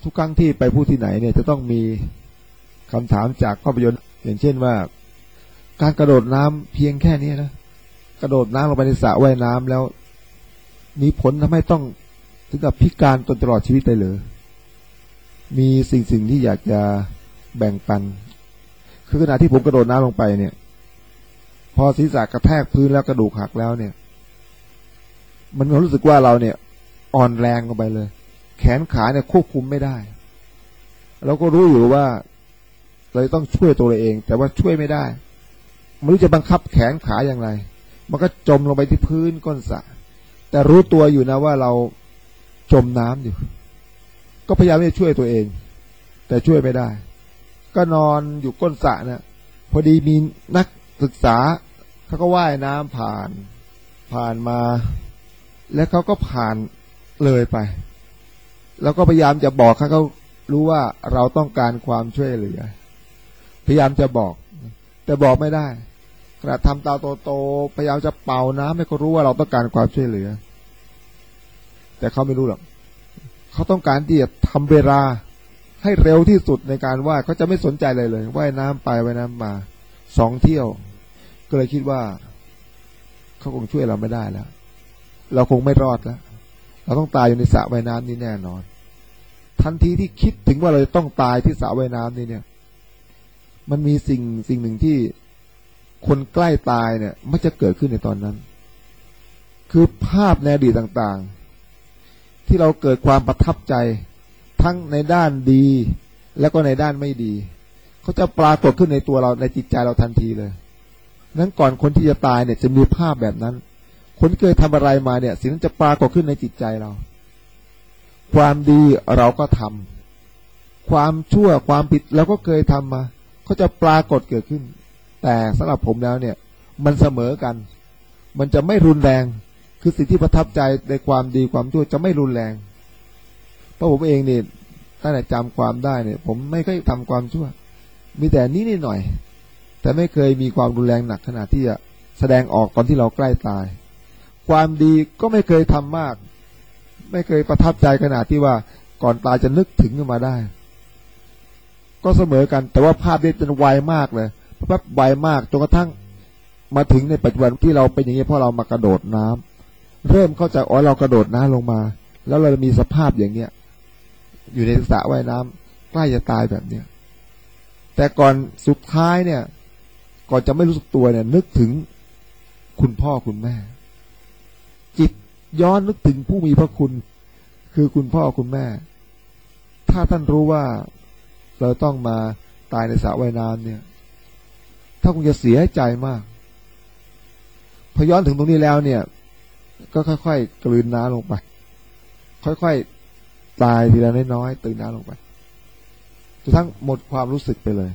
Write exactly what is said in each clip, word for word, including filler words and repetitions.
ทุกครั้งที่ไปพูดที่ไหนเนี่ยจะต้องมีคำถามจากภาพยนตร์อย่างเช่นว่าการกระโดดน้ำเพียงแค่นี้นะกระโดดน้ำลงไปในสระว่ายน้ำแล้วมีผลทำให้ต้องถึงกับพิการจนตลอดชีวิตเลยเหรอมีสิ่งสิ่งที่อยากจะแบ่งปันคือขณะที่ผมกระโดดน้ำลงไปเนี่ยพอศีรษะกระแทกพื้นแล้วกระดูกหักแล้วเนี่ยมันรู้สึกว่าเราเนี่ยอ่อนแรงลงไปเลยแขนขาเนี่ยควบคุมไม่ได้เราก็รู้อยู่ว่าเราต้องช่วยตัวเราเองแต่ว่าช่วยไม่ได้ไม่รู้จะบังคับแขนขาอย่างไรมันก็จมลงไปที่พื้นก้นสระแต่รู้ตัวอยู่นะว่าเราจมน้ำอยู่ก็พยายามจะช่วยตัวเองแต่ช่วยไม่ได้ก็นอนอยู่ก้นสระนะพอดีมีนักศึกษาเขาก็ว่ายน้ำผ่านผ่านมาแล้วเขาก็ผ่านเลยไปแล้วก็พยายามจะบอกเขาเขารู้ว่าเราต้องการความช่วยเหลือพยายามจะบอกแต่บอกไม่ได้ขณะทำตาโตๆพยายามจะเป่าน้ำให้เขารู้ว่าเราต้องการความช่วยเหลือแต่เขาไม่รู้หรอกเขาต้องการที่จะทำเวลาให้เร็วที่สุดในการว่ายเขาจะไม่สนใจเลยเลยว่ายน้ำไปว่ายน้ำมาสองเที่ยวก็เลยคิดว่าเขาคงช่วยเราไม่ได้แล้วเราคงไม่รอดแล้วเราต้องตายอยู่ในสระว่ายน้ำนี้แน่นอนทันทีที่คิดถึงว่าเราจะต้องตายที่สระว่ายน้ำนี้เนี่ยมันมีสิ่งสิ่งหนึ่งที่คนใกล้ตายเนี่ยมันจะเกิดขึ้นในตอนนั้นคือภาพในอดีตต่างๆที่เราเกิดความประทับใจทั้งในด้านดีแล้วก็ในด้านไม่ดีเขาจะปรากฏขึ้นในตัวเราในจิตใจเราทันทีเลยนั้นก่อนคนที่จะตายเนี่ยจะมีภาพแบบนั้นคนที่เคยทำอะไรมาเนี่ยสิ่งนั้นจะปรากฏขึ้นในจิตใจเราความดีเราก็ทำความชั่วความผิดเราก็เคยทำมาเขาจะปรากฏเกิดขึ้นแต่สำหรับผมแล้วเนี่ยมันเสมอกันมันจะไม่รุนแรงคือสิ่งที่ประทับใจในความดีความชั่วจะไม่รุนแรงเพราะผมเองเนี่ยตั้งแต่จำความได้เนี่ยผมไม่เคยทำความชั่วมีแต่นี้นิดหน่อยแต่ไม่เคยมีความรุนแรงหนักขนาดที่จะแสดงออกตอนที่เราใกล้ตายความดีก็ไม่เคยทำมากไม่เคยประทับใจขนาดที่ว่าก่อนตายจะนึกถึงขึ้นมาได้ก็เสมอกันแต่ว่าภาพนี้จะไวมากเลยแป๊บไวมากจนกระทั่งมาถึงในปัจจุบันที่เราเป็นอย่างนี้เพราะเรามากระโดดน้ำเริ่มเข้าใจอ๋อเรากระโดดน้ำลงมาแล้วเรามีสภาพอย่างเนี้ยอยู่ในสระว่ายน้ำใกล้จะตายแบบเนี้ยแต่ก่อนสุดท้ายเนี่ยก่อนจะไม่รู้สึกตัวเนี่ยนึกถึงคุณพ่อคุณแม่จิตย้อนนึกถึงผู้มีพระคุณคือคุณพ่อคุณแม่ถ้าท่านรู้ว่าเราต้องมาตายในสระว่ายน้ำเนี่ยถ้าคงจะเสียใจมากพอย้อนถึงตรงนี้แล้วเนี่ยก็ค่อยๆกลืนน้ำลงไปค่อยๆตายทีละน้อยๆตื่นน้ำลงไปจนทั้งหมดความรู้สึกไปเลย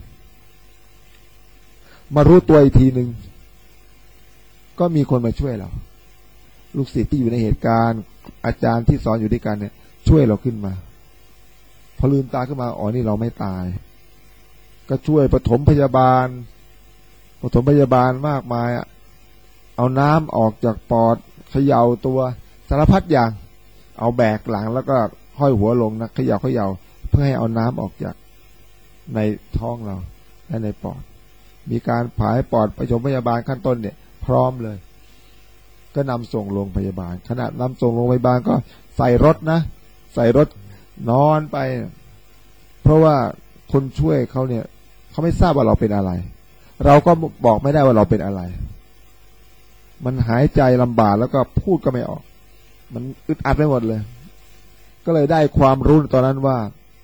มารู้ตัวอีกทีหนึ่งก็มีคนมาช่วยเราลูกศิษย์ที่อยู่ในเหตุการณ์อาจารย์ที่สอนอยู่ด้วยกันเนี่ยช่วยเราขึ้นมาพอลืมตาขึ้นมาอ๋อนี่เราไม่ตายก็ช่วยปฐมพยาบาลปฐมพยาบาลมากมายอ่ะเอาน้ำออกจากปอดเขย่าตัวสารพัดอย่างเอาแบกหลังแล้วก็ห้อยหัวลงนะเขย่าเขย่าเพื่อให้เอาน้ำออกจากในท้องเราและในปอดมีการผายปอดปฐมพยาบาลขั้นต้นเนี่ยพร้อมเลยก็นำส่งโรงพยาบาลขณะนำส่งโรงพยาบาลก็ใส่รถนะใส่รถนอนไปเพราะว่าคนช่วยเขาเนี่ยเขาไม่ทราบว่าเราเป็นอะไรเราก็บอกไม่ได้ว่าเราเป็นอะไรมันหายใจลำบากแล้วก็พูดก็ไม่ออกมันอึดอัดไปหมดเลยก็เลยได้ความรู้ตอนนั้นว่า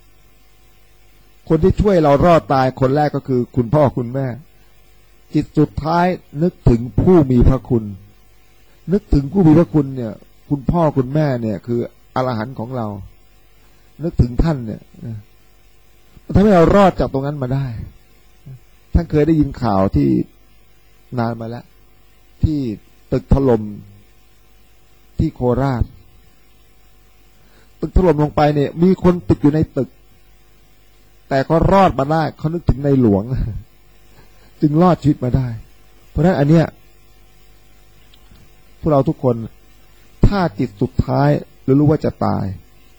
คนที่ช่วยเรารอดตายคนแรกก็คือคุณพ่อคุณแม่จิตสุดท้ายนึกถึงผู้มีพระคุณนึกถึงผู้มีพระคุณเนี่ยคุณพ่อคุณแม่เนี่ยคืออรหันต์ของเรานึกถึงท่านเนี่ยมันทำให้เรารอดจากตรงนั้นมาได้ท่านเคยได้ยินข่าวที่นานมาแล้วที่ตึกถล่มที่โคราชตึกถล่มลงไปเนี่ยมีคนติดอยู่ในตึกแต่ก็รอดมาได้เขานึกถึงในหลวงจึงรอดชีวิตมาได้เพราะฉะนั้นอันเนี้ยพวกเราทุกคนถ้าจิตสุดท้ายเรารู้ว่าจะตาย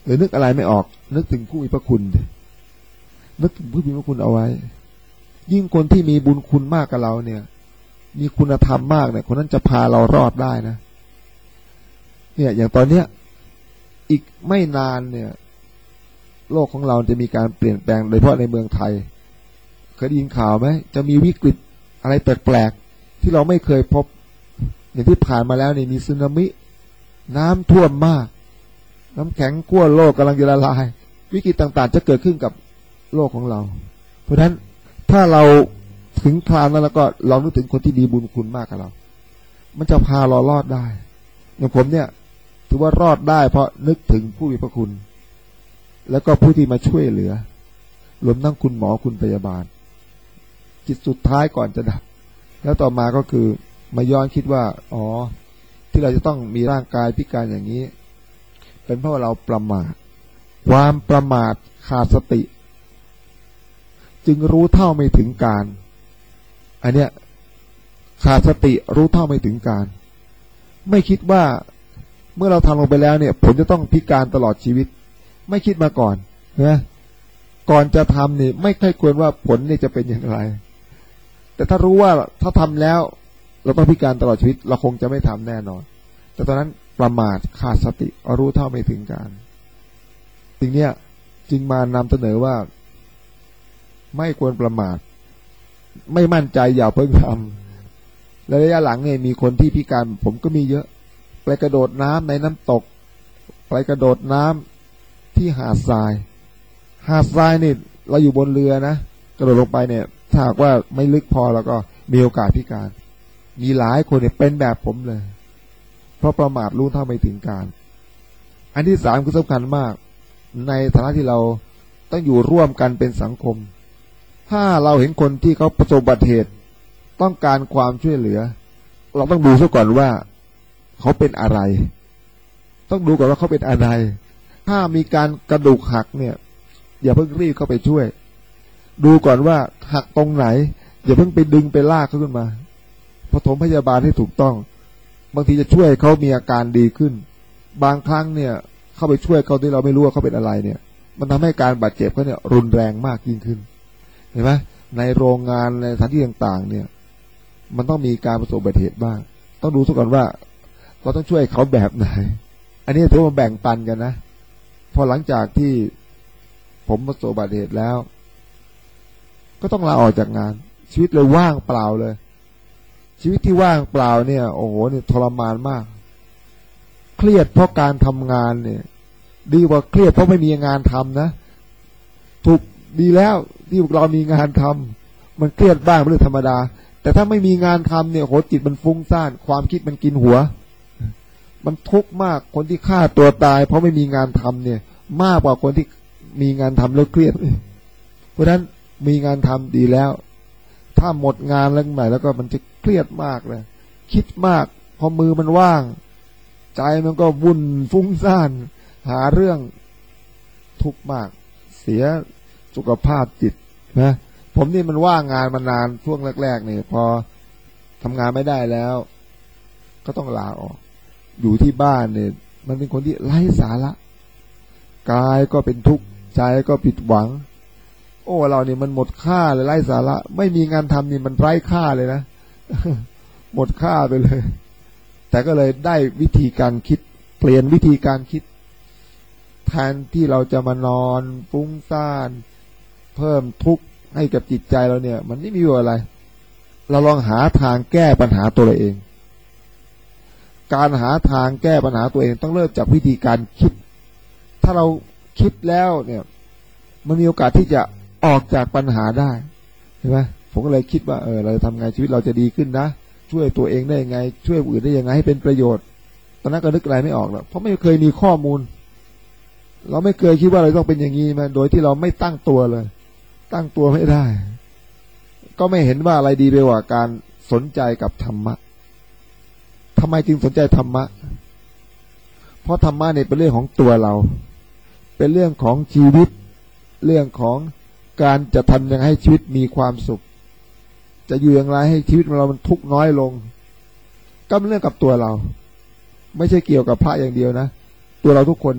รือนึกอะไรไม่ออกนึกถึงผู้มีพระคุณนึกถึงผู้มีพระคุณเอาไว้ยิ่งคนที่มีบุญคุณมากกับเราเนี่ยมีคุณธรรมมากเนี่ยคนนั้นจะพาเรารอดได้นะเนี่ยอย่างตอนเนี้ยอีกไม่นานเนี่ยโลกของเราจะมีการเปลี่ยนแปลงโดยเฉพาะในเมืองไทยเคยได้ยินข่าวไหมจะมีวิกฤตอะไรแปลกๆที่เราไม่เคยพบอย่างที่ผ่านมาแล้วเนี่ยมีสึนามิน้ำท่วมมากน้ำแข็งขั้วโลกกำลังจะละลายวิกฤตต่างๆจะเกิดขึ้นกับโลกของเราเพราะฉะนั้นถ้าเราถึงคราวนั้นแล้วก็ลองนึกถึงคนที่มีบุญคุณมากกับเรามันจะพาเรารอดได้อย่างผมเนี่ยถือว่ารอดได้เพราะนึกถึงผู้มีพระคุณแล้วก็ผู้ที่มาช่วยเหลือรวมทั้งคุณหมอคุณพยาบาลจิตสุดท้ายก่อนจะดับแล้วต่อมาก็คือมาย้อนคิดว่าอ๋อที่เราจะต้องมีร่างกายพิการอย่างนี้เป็นเพราะเราประมาทความประมาทขาดสติจึงรู้เท่าไม่ถึงการอันเนี้ยขาดสติรู้เท่าไม่ถึงการไม่คิดว่าเมื่อเราทำลงไปแล้วเนี่ยผลจะต้องพิการตลอดชีวิตไม่คิดมาก่อนนะก่อนจะทำนี่ไม่ค่อยควรว่าผลนี่จะเป็นอย่างไรแต่ถ้ารู้ว่าถ้าทำแล้วเราต้องพิการตลอดชีวิตเราคงจะไม่ทำแน่นอนแต่ตอนนั้นประมาทขาดสติรู้เท่าไม่ถึงการสิ่งเนี้ยจึงมานำเสนอว่าไม่ควรประมาทไม่มั่นใจอย่าเพิ่งทำและระยะหลังเนี่ยมีคนที่พิการผมก็มีเยอะไปกระโดดน้ำในน้ำตกไปกระโดดน้ำที่หาดทรายหาดทรายนี่เราอยู่บนเรือนะกระโดดลงไปเนี่ยถ้าหากว่าไม่ลึกพอแล้วก็มีโอกาสพิการมีหลายคนเนี่ยเป็นแบบผมเลยเพราะประมาทรู้เท่าไม่ถึงการอันที่สามคือสำคัญมากในฐานะที่เราต้องอยู่ร่วมกันเป็นสังคมถ้าเราเห็นคนที่เขาประสบอุบัติเหตุต้องการความช่วยเหลือเราต้องดูซะก่อนว่าเขาเป็นอะไรต้องดูก่อนว่าเขาเป็นอะไรถ้ามีการกระดูกหักเนี่ยอย่าเพิ่งรีบเข้าไปช่วยดูก่อนว่าหักตรงไหนอย่าเพิ่งไปดึงไปลากเขาขึ้นมาปฐมพยาบาลให้ถูกต้องบางทีจะช่วยเขามีอาการดีขึ้นบางครั้งเนี่ยเข้าไปช่วยเขาที่เราไม่รู้ว่าเขาเป็นอะไรเนี่ยมันทำให้การบาดเจ็บเขาเนี่ยรุนแรงมากยิ่งขึ้นเห็นไหมในโรงงานในสถานที่ต่างๆเนี่ยมันต้องมีการประสบอุบัติเหตุบ้างต้องดูซะก่อนว่าเราต้องช่วยเขาแบบไหนอันนี้ถือว่าแบ่งปันกันนะพอหลังจากที่ผมประสบอุบัติเหตุแล้วก็ต้องลาออกจากงานชีวิตเลยว่างเปล่าเลยชีวิตที่ว่างเปล่าเนี่ยโอ้โหเนี่ยทรมานมากเครียดเพราะการทำงานเนี่ยดีกว่าเครียดเพราะไม่มีงานทำนะถูกดีแล้วที่เรามีงานทำมันเครียดบ้างเป็นเรื่องธรรมดาแต่ถ้าไม่มีงานทำเนี่ยโหจิตมันฟุ้งซ่านความคิดมันกินหัวมันทุกข์มากคนที่ฆ่าตัวตายเพราะไม่มีงานทำเนี่ยมากกว่าคนที่มีงานทำแล้วเครียดเพราะฉะนั้นมีงานทำดีแล้วถ้าหมดงานแล้วใหม่แล้วก็มันจะเครียดมากเลยคิดมากพอมือมันว่างใจมันก็วุ่นฟุ้งซ่านหาเรื่องทุกข์มากเสียสุขภาพจิตนะผมนี่มันว่างงานมานานช่วงแรกๆเนี่ยพอทำงานไม่ได้แล้วก็ต้องลาออกอยู่ที่บ้านเนี่ยมันเป็นคนที่ไร้สาระกายก็เป็นทุกข์ใจก็ผิดหวังโอ้เราเนี่ยมันหมดค่าเลยไร้สาระไม่มีงานทำนี่มันไร้ค่าเลยนะ หมดค่าไปเลยแต่ก็เลยได้วิธีการคิดเปลี่ยนวิธีการคิดแทนที่เราจะมานอนฟุ้งซ่านเพิ่มทุกข์ให้กับจิตใจเราเนี่ยมันไม่มีอะไรเราลองหาทางแก้ปัญหาตัวเราเองการหาทางแก้ปัญหาตัวเองต้องเริ่มจากวิธีการคิดถ้าเราคิดแล้วเนี่ยมันมีโอกาสที่จะออกจากปัญหาได้ใช่ไหมผมก็เลยคิดว่าเออเราจะทำไงชีวิตเราจะดีขึ้นนะช่วยตัวเองได้ยังไงช่วยผู้อื่นได้ยังไงให้เป็นประโยชน์ตอนนั้นก็นึกอะไรไม่ออกแล้วเพราะไม่เคยมีข้อมูลเราไม่เคยคิดว่าเราต้องเป็นอย่างนี้มาโดยที่เราไม่ตั้งตัวเลยตั้งตัวไม่ได้ก็ไม่เห็นว่าอะไรดีไปกว่าการสนใจกับธรรมะทำไมจึงสนใจธรรมะเพราะธรรมะเนี่ยเป็นเรื่องของตัวเราเป็นเรื่องของชีวิตเรื่องของการจะทำยังไงให้ชีวิตมีความสุขจะอยู่อย่างไรให้ชีวิตของเรามันทุกข์น้อยลงก็เป็นเรื่องกับตัวเราไม่ใช่เกี่ยวกับพระอย่างเดียวนะตัวเราทุกคนเนี่ย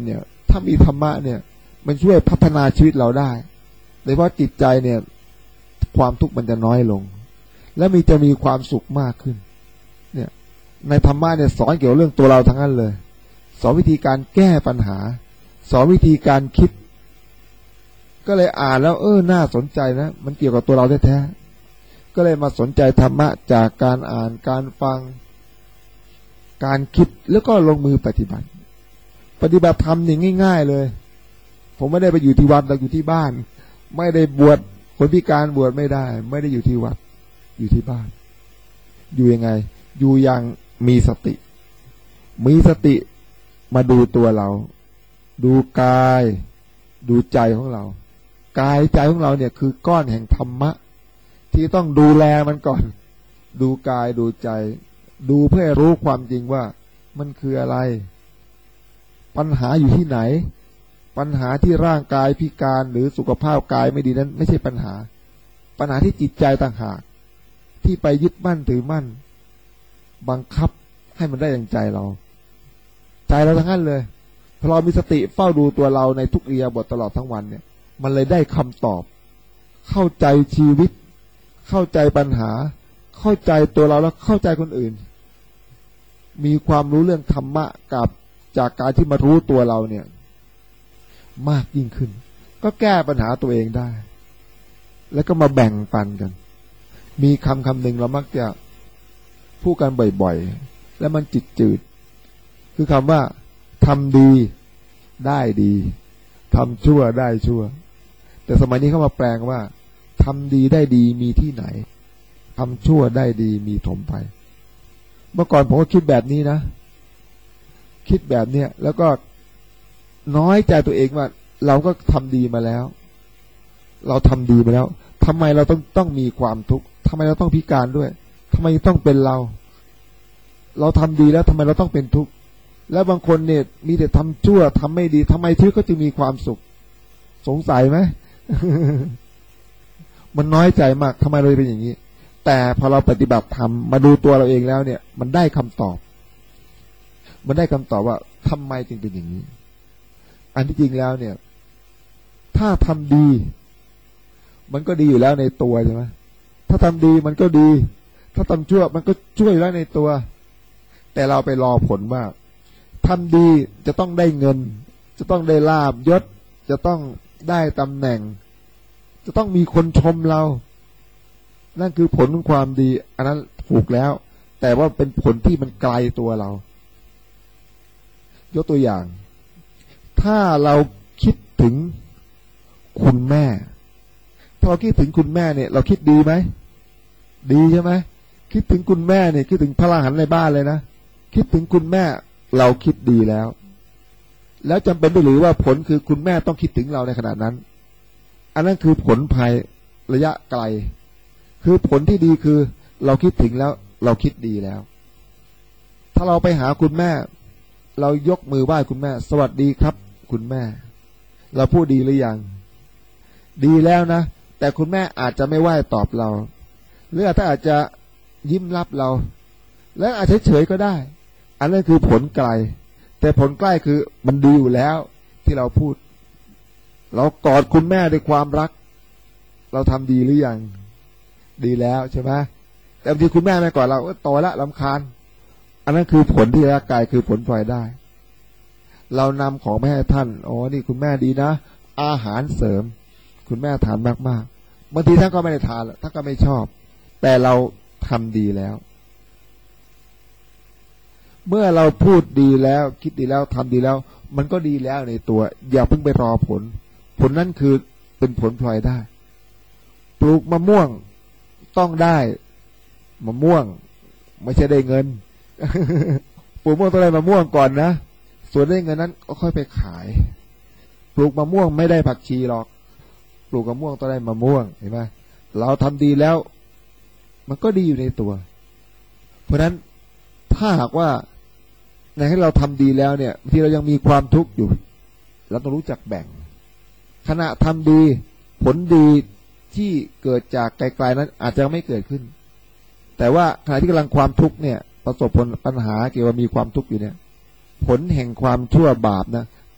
ถ้ามีธรรมะเนี่ยมันช่วยพัฒนาชีวิตเราได้โดยเฉพาะจิตใจเนี่ยความทุกข์มันจะน้อยลงและมีจะมีความสุขมากขึ้นเนี่ยในธรรมะเนี่ยสอนเกี่ยวเรื่องตัวเราทั้งนั้นเลยสอนวิธีการแก้ปัญหาสอนวิธีการคิดก็เลยอ่านแล้วเออน่าสนใจนะมันเกี่ยวกับตัวเราแท้ๆก็เลยมาสนใจธรรมะจากการอ่านการฟังการคิดแล้วก็ลงมือปฏิบัติปฏิบัติธรรมนี่ง่ายๆเลยผมไม่ได้ไปอยู่ที่วัดเราอยู่ที่บ้านไม่ได้บวชคนพิการบวชไม่ได้ไม่ได้อยู่ที่วัดอยู่ที่บ้านอยู่ยังไงอยู่อย่างมีสติมีสติมาดูตัวเราดูกายดูใจของเรากายใจของเราเนี่ยคือก้อนแห่งธรรมะที่ต้องดูแลมันก่อนดูกายดูใจดูเพื่อรู้ความจริงว่ามันคืออะไรปัญหาอยู่ที่ไหนปัญหาที่ร่างกายพิการหรือสุขภาพกายไม่ดีนั้นไม่ใช่ปัญหาปัญหาที่จิตใจต่างหากที่ไปยึดมั่นถือมั่นบังคับให้มันได้อย่างใจเราใจเราทั้งนั้นเลยพอเรามีสติเฝ้าดูตัวเราในทุกอิริยาบถตลอดทั้งวันเนี่ยมันเลยได้คำตอบเข้าใจชีวิตเข้าใจปัญหาเข้าใจตัวเราแล้วเข้าใจคนอื่นมีความรู้เรื่องธรรมะกับจากการที่มารู้ตัวเราเนี่ยมากยิ่งขึ้นก็แก้ปัญหาตัวเองได้แล้วก็มาแบ่งปันกันมีคำคำหนึ่งเรามักจะพูดกันบ่อยๆแล้วมันจิตจืดคือคำว่าทำดีได้ดีทำชั่วได้ชั่วแต่สมัยนี้เขามาแปลงว่าทำดีได้ดีมีที่ไหนทำชั่วได้ดีมีถมไปเมื่อก่อนผมก็คิดแบบนี้นะคิดแบบเนี้ยแล้วก็น้อยใจตัวเองว่าเราก็ทำดีมาแล้วเราทำดีมาแล้วทำไมเราต้องต้องมีความทุกข์ทำไมเราต้องพิการด้วยทำไมต้องเป็นเราเราทำดีแล้วทำไมเราต้องเป็นทุกข์แล้วบางคนเนี่ยมีแต่ทำชั่วทำไม่ดีทำไมชีวิตก็จึงมีความสุขสงสัยไหม มันน้อยใจมากทำไมเราเป็นอย่างนี้แต่พอเราปฏิบัติธรรมมาดูตัวเราเองแล้วเนี่ยมันได้คำตอบมันได้คำตอบว่าทำไมจึงเป็นอย่างนี้อันที่จริงแล้วเนี่ยถ้าทำดีมันก็ดีอยู่แล้วในตัวใช่ไหมถ้าทำดีมันก็ดีถ้าทำชั่วมันก็ช่วยแล้วในตัวแต่เราไปรอผลว่าทำดีจะต้องได้เงินจะต้องได้ลาภยศจะต้องได้ตำแหน่งจะต้องมีคนชมเรานั่นคือผลของความดีอันนั้นถูกแล้วแต่ว่าเป็นผลที่มันไกลตัวเรายกตัวอย่างถ้าเราคิดถึงคุณแม่ถ้าเราคิดถึงคุณแม่เนี่ยเราคิดดีไหมดีใช่ไหมคิดถึงคุณแม่เนี่ยคิดถึงพระอรหันต์ในบ้านเลยนะคิดถึงคุณแม่เราคิดดีแล้วแล้วจำเป็นหรือว่าผลคือคุณแม่ต้องคิดถึงเราในขณะนั้นอันนั้นคือผลภายระยะไกลคือผลที่ดีคือเราคิดถึงแล้วเราคิดดีแล้วถ้าเราไปหาคุณแม่เรายกมือไหว้คุณแม่สวัสดีครับคุณแม่เราพูดดีหรือยังดีแล้วนะแต่คุณแม่อาจจะไม่ไหว้ตอบเราหรือถ้าอาจจะยิ้มรับเราแล้วอาจจะเฉยๆก็ได้อันนั้นคือผลไกลแต่ผลใกล้คือมันดีอยู่แล้วที่เราพูดเรากอดคุณแม่ด้วยความรักเราทำดีหรือยังดีแล้วใช่ไหมแต่บางทีคุณแม่ไม่กอดเราโตแล้วรำคาญอันนั้นคือผลที่ร่างกายคือผลพลอยได้เรานำของไปให้ท่านอ๋อนี่คุณแม่ดีนะอาหารเสริมคุณแม่ทานมากๆบางทีท่านก็ไม่ได้ทานท่านก็ไม่ชอบแต่เราทำดีแล้วเมื่อเราพูดดีแล้วคิดดีแล้วทำดีแล้วมันก็ดีแล้วในตัวอย่าเพิ่งไปรอผลผลนั้นคือเป็นผลพลอยได้ปลูกมะม่วงต้องได้มะม่วงไม่ใช่ได้เงิน ปลูกมะม่วงต้องได้มะม่วงก่อนนะส่วนได้เงินนั้นก็ค่อยไปขายปลูกมะม่วงไม่ได้ผักชีหรอกปลูกมะม่วงต้องได้มะม่วงเห็นไหมเราทำดีแล้วมันก็ดีอยู่ในตัวเพราะฉะนั้นถ้าหากว่าในให้เราทำดีแล้วเนี่ยบางทีเรายังมีความทุกข์อยู่เราต้องรู้จักแบ่งขณะทำดีผลดีที่เกิดจากไกลๆนั้นอาจจะไม่เกิดขึ้นแต่ว่าขณะที่กำลังความทุกข์เนี่ยประสบผลปัญหาเกี่ยวกับมีความทุกข์อยู่เนี่ยผลแห่งความชั่วบาปนะ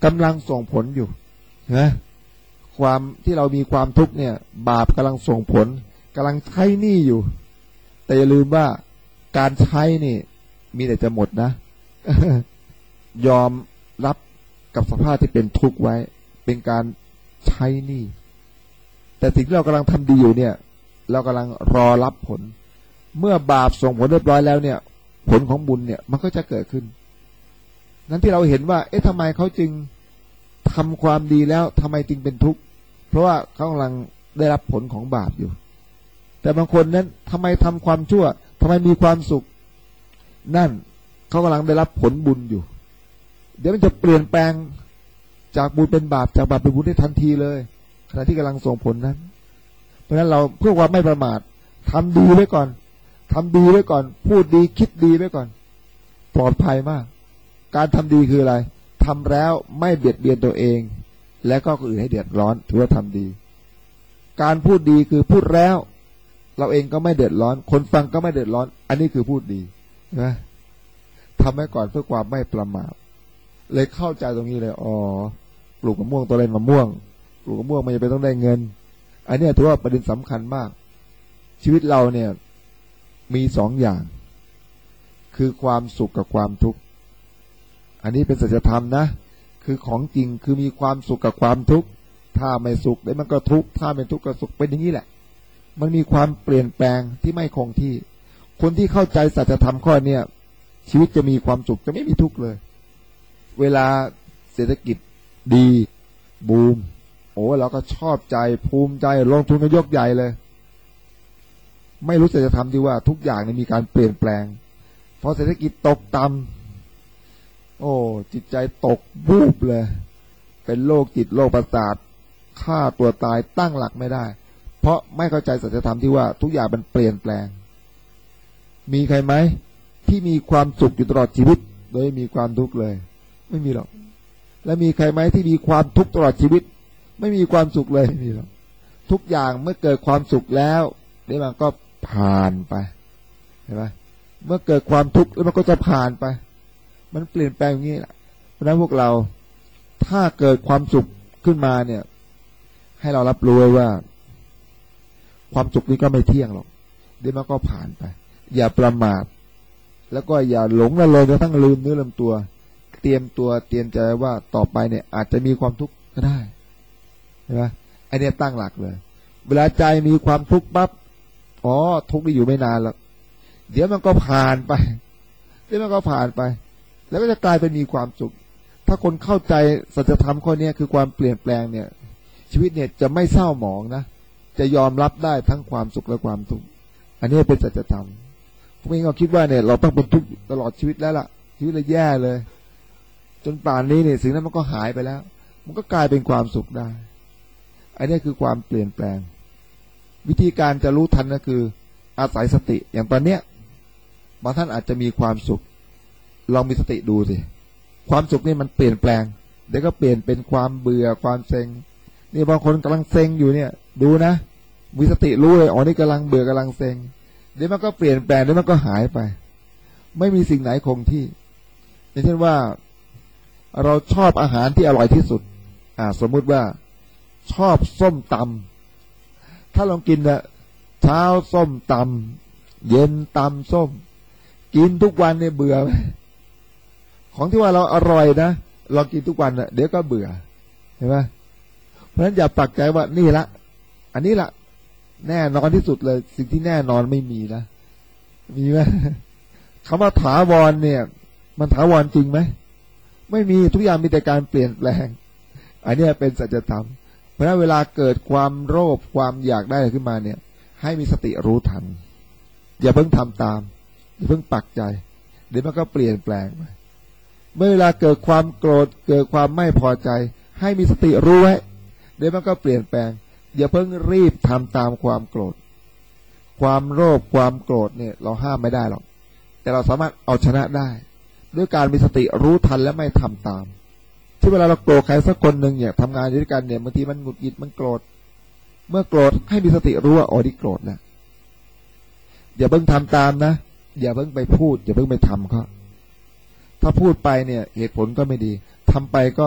กำลังส่งผลอยู่นะความที่เรามีความทุกข์เนี่ยบาปกำลังส่งผลกำลังใช้หนี้อยู่แต่อย่าลืมว่าการใช้นี่มีแต่จะหมดนะ ยอมรับกับสภาพที่เป็นทุกข์ไว้เป็นการใช้หนี้แต่สิ่งที่เรากำลังทำดีอยู่เนี่ยเรากำลังรอรับผลเมื่อบาปส่งผลเรียบร้อยแล้วเนี่ยผลของบุญเนี่ยมันก็จะเกิดขึ้นนั้นที่เราเห็นว่าเอ๊ะทำไมเขาจึงทำความดีแล้วทำไมจึงเป็นทุกข์เพราะว่าเขากำลังได้รับผลของบาปอยู่แต่บางคนนั้นทำไมทำความชั่วทำไมมีความสุขนั่นเขากำลังได้รับผลบุญอยู่เดี๋ยวมันจะเปลี่ยนแปลงจากบุญเป็นบาปจากบาปเป็นบุญได้ทันทีเลยขณะที่กำลังส่งผลนั้นเพราะฉะนั้นเราเพื่อความไม่ประมาททำดีไว้ก่อนทำดีไว้ก่อนพูดดีคิดดีไว้ก่อนปลอดภัยมากการทำดีคืออะไรทำแล้วไม่เบียดเบียนตัวเองและก็คนอื่นให้เดือดร้อนถือว่าทำดีการพูดดีคือพูดแล้วเราเองก็ไม่เดือดร้อนคนฟังก็ไม่เดือดร้อนอันนี้คือพูดดีนะทำไว้ก่อนเพื่อความไม่ประมาทเลยเข้าใจตรงนี้เลยอ๋อปลูกมะม่วงตัวเล่นมะม่วงปลูกมะม่วงมันจะเป็นต้องได้เงินอันนี้ถือว่าประเด็นสำคัญมากชีวิตเราเนี่ยมีสองอย่างคือความสุขกับความทุกข์อันนี้เป็นสัจธรรมนะคือของจริงคือมีความสุขกับความทุกข์ถ้าไม่สุขได้มันก็ทุกข์ถ้าไม่ทุกข์ก็สุขเป็นอย่างนี้แหละมันมีความเปลี่ยนแปลงที่ไม่คงที่คนที่เข้าใจสัจธรรมข้อเนี้ยชีวิตจะมีความสุขจะไม่มีทุกข์เลยเวลาเศรษฐกิจดีบูมโอ้เราก็ชอบใจภูมิใจลงทุนกันยกใหญ่เลยไม่รู้สัจธรรมที่ว่าทุกอย่างเนี่ยมีการเปลี่ยนแปลงพอเศรษฐกิจตกต่ำโอ้จิตใจตกวูบเลยเป็นโรคจิตโรคประสาทฆ่าตัวตายตั้งหลักไม่ได้เพราะไม่เข้าใจสัจธรรมที่ว่าทุกอย่างมันเปลี่ยนแปลงมีใครไหมที่มีความสุขอยู่ตลอดชีวิตโดยไม่มีความทุกข์เลยไม่มีหรอกและมีใครไหมที่มีความทุกข์ตลอดชีวิตไม่มีความสุขเลยไม่มีหรอกทุกอย่างเมื่อเกิดความสุขแล้วเดี๋ยวมันก็ผ่านไปเห็นไหมเมื่อเกิดความทุกข์แล้วมันก็จะผ่านไปมันเปลี่ยนแปลงอย่างนี้แหละเพราะฉะนั้นพวกเราถ้าเกิดความสุขขึ้นมาเนี่ยให้เรารับรู้ว่าความสุขนี้ก็ไม่เที่ยงหรอกเดี๋ยวมันก็ผ่านไปอย่าประมาทแล้วก็อย่าหลงละเลยจนทั้งลืมเนื้อลืมตัวเตรียมตัวเตรียมใจว่าต่อไปเนี่ยอาจจะมีความทุกข์ก็ได้เห็นไหมไอเนี้ยตั้งหลักเลยเวลาใจมีความทุกข์ปั๊บอ๋อทุกข์นี่อยู่ไม่นานหรอกเดี๋ยวมันก็ผ่านไปเดี๋ยวมันก็ผ่านไปแล้วก็จะกลายเป็นมีความสุขถ้าคนเข้าใจสัจธรรมข้อนี้คือความเปลี่ยนแปลงเนี่ยชีวิตเนี่ยจะไม่เศร้าหมองนะจะยอมรับได้ทั้งความสุขและความทุกข์อันนี้เป็นสัจธรรมพวกนี้เราคิดว่าเนี่ยเราต้องเป็นทุกข์ตลอดชีวิตแล้วล่ะชีวิตเลยแย่เลยจนป่านนี้เนี่ยสิ่งนั้นมันก็หายไปแล้วมันก็กลายเป็นความสุขได้อันนี้คือความเปลี่ยนแปลงวิธีการจะรู้ทันก็คืออาศัยสติอย่างตอนเนี้ยบางท่านอาจจะมีความสุขลองมีสติดูสิความสุขนี่มันเปลี่ยนแปลงเดี๋ยวก็เปลี่ยนเป็นความเบื่อความเซ็งนี่บางคนกำลังเซ็งอยู่เนี่ยดูนะมีสติรู้เลยอ๋อนี่กำลังเบื่อกำลังเซ็งเดี๋ยวมันก็เปลี่ยนแปลงเดี๋ยวมันก็หายไปไม่มีสิ่งไหนคงที่อย่างเช่นว่าเราชอบอาหารที่อร่อยที่สุดอ่าสมมุติว่าชอบส้มตำถ้าลองกินนะเช้าส้มตำเย็นตำส้มกินทุกวันเนี่ยเบื่อไหมของที่ว่าเราอร่อยนะเรากินทุกวันนะเดี๋ยวก็เบื่อเห็นไหมเพราะฉะนั้นอย่าปักใจว่านี่ละอันนี้ละแน่นอนที่สุดเลยสิ่งที่แน่นอนไม่มีนะมีไหมคำว่าถาวรเนี่ยมันถาวรจริงไหมไม่มีทุกอย่างมีแต่การเปลี่ยนแปลงอันนี้เป็นสัจธรรมเพราะฉะนั้นเวลาเกิดความโลภความอยากได้ขึ้นมาเนี่ยให้มีสติรู้ทันอย่าเพิ่งทำตามอย่าเพิ่งปักใจเดี๋ยวมันก็เปลี่ยนแปลงไปเมื่อเวลาเกิดความโกรธเกิดความไม่พอใจให้มีสติรู้ไว้เดี๋ยวมันก็เปลี่ยนแปลงอย่าเพิ่งรีบทำตามความโกรธความโลภความโกรธเนี่ยเราห้ามไม่ได้หรอกแต่เราสามารถเอาชนะได้ด้วยการมีสติรู้ทันและไม่ทำตามที่เวลาเราโกรธใครสักคนหนึ่งเนี่ยทำงานด้วยกันเนี่ยบางทีมันหงุดหงิดมันโกรธเมื่อโกรธให้มีสติรู้ว่าอ๋อนี่โกรธนะอย่าเพิ่งทำตามนะอย่าเพิ่งไปพูดอย่าเพิ่งไปทำเขาถ้าพูดไปเนี่ยเหตุผลก็ไม่ดีทำไปก็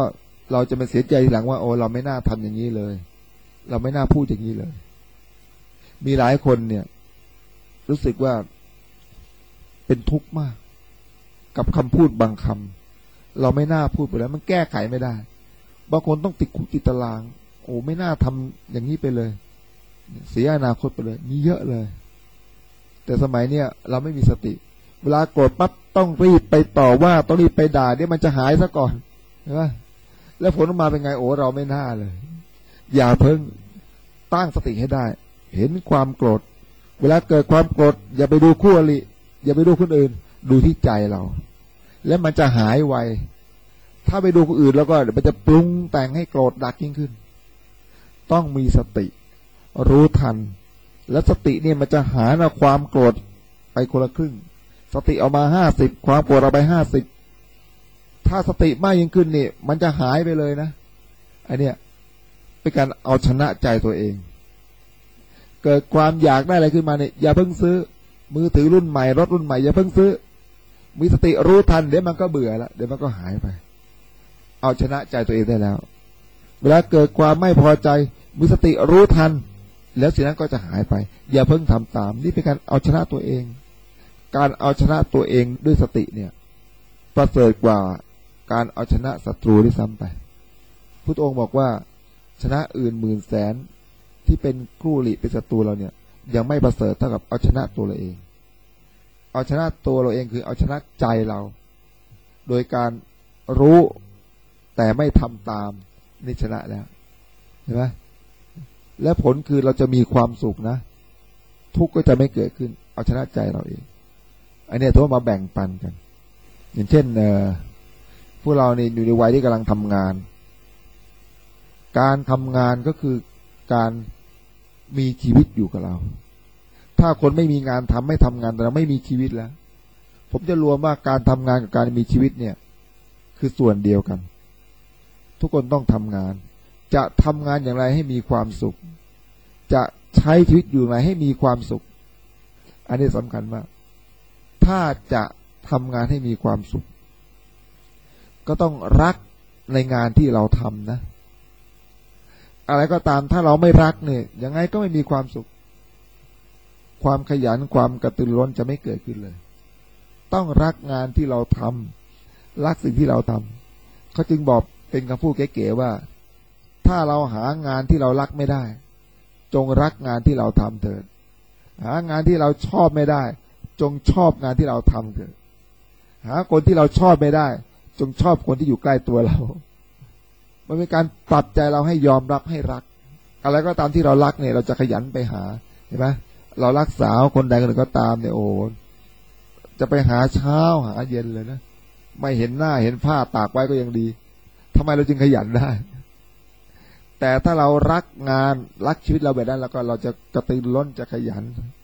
เราจะมาเสียใจทีหลังว่าโอ้เราไม่น่าทำอย่างนี้เลยเราไม่น่าพูดอย่างนี้เลยมีหลายคนเนี่ยรู้สึกว่าเป็นทุกข์มากกับคำพูดบางคำเราไม่น่าพูดไปแล้วมันแก้ไขไม่ได้บางคนต้องติดคุกติดตารางโอ้ไม่น่าทำอย่างนี้ไปเลยเสียอนาคตไปเลยมีเยอะเลยแต่สมัยเนี้ยเราไม่มีสติเวลาโกรธปั๊บต้องรีบไปต่อว่าต้องรีบไปด่าเดี๋ยวมันจะหายซะก่อนใช่ไหมแล้วผลออกมาเป็นไงโอ้เราไม่น่าเลยอย่าเพิ่งตั้งสติให้ได้เห็นความโกรธเวลาเกิดความโกรธอย่าไปดูคู่อริอย่าไปดูคนอื่นดูที่ใจเราแล้วมันจะหายไวถ้าไปดูคนอื่นแล้วก็มันจะปรุงแต่งให้โกรธดักยิ่งขึ้นต้องมีสติรู้ทันแล้วสติเนี่ยมันจะหาเอาความโกรธไปคนละครึ่งสติเอามาห้าสิบความโกรธเอาไปห้าสิบถ้าสติมากยิ่งขึ้นนี่มันจะหายไปเลยนะไอเนี้ยเป็นการเอาชนะใจตัวเองเกิดความอยากได้อะไรขึ้นมาเนี่ยอย่าเพิ่งซื้อมือถือรุ่นใหม่รถรุ่นใหม่อย่าเพิ่งซื้อมีสติรู้ทันเดี๋ยวมันก็เบื่อแล้วเดี๋ยวมันก็หายไปเอาชนะใจตัวเองได้แล้วเวลาเกิดความไม่พอใจมีสติรู้ทันแล้วสิ่งนั้นก็จะหายไปอย่าเพิ่งทำตามนี่เป็นการเอาชนะตัวเองการเอาชนะตัวเองด้วยสติเนี่ยประเสริฐกว่าการเอาชนะศัตรูด้วยซ้ำไปพุทธองค์บอกว่าชนะอื่นหมื่นแสนที่เป็นคู่หลีเป็นศัตรูเราเนี่ยยังไม่ประเสริฐเท่ากับเอาชนะตัวเราเองเอาชนะตัวเราเองคือเอาชนะใจเราโดยการรู้แต่ไม่ทำตามนี่ชนะแล้วเห็นไหมและผลคือเราจะมีความสุขนะทุกข์ก็จะไม่เกิดขึ้นเอาชนะใจเราเองอันนี้ถือว่ามาแบ่งปันกันอย่างเช่นเอ่อพวกเราเนี่ยอยู่ในวัยที่กำลังทำงานการทำงานก็คือการมีชีวิตอยู่กับเราถ้าคนไม่มีงานทำไม่ทำงานแต่เราไม่มีชีวิตแล้วผมจะรวมว่าการทำงานกับการมีชีวิตเนี่ยคือส่วนเดียวกันทุกคนต้องทำงานจะทำงานอย่างไรให้มีความสุขจะใช้ชีวิตอยู่อย่างไรให้มีความสุขอันนี้สำคัญมากถ้าจะทำงานให้มีความสุขก็ต้องรักในงานที่เราทำนะอะไรก็ตามถ้าเราไม่รักเนี่ยยังไงก็ไม่มีความสุขความขยันความกระตือรือร้นจะไม่เกิดขึ้นเลยต้องรักงานที่เราทำรักสิ่งที่เราทำเขาจึงบอกเป็นคำพูดเก๋ๆว่าถ้าเราหางานที่เรารักไม่ได้จงรักงานที่เราทำเถิดหางานที่เราชอบไม่ได้จงชอบงานที่เราทำเถิดหาคนที่เราชอบไม่ได้จงชอบคนที่อยู่ใกล้ตัวเรามันเป็นการปรับใจเราให้ยอมรับให้รักอะไรก็ตามที่เรารักเนี่ยเราจะขยันไปหาเห็นไหมเรารักสาวคนใดคนหนึ่งก็ตามเนี่ยโอ้จะไปหาเช้าหาเย็นเลยนะไม่เห็นหน้าเห็นผ้าตากไว้ก็ยังดีทำไมเราจึงขยันได้แต่ถ้าเรารักงานรักชีวิตเราแบบนั้นแล้วก็เราจะกระตือรือร้นจะขยัน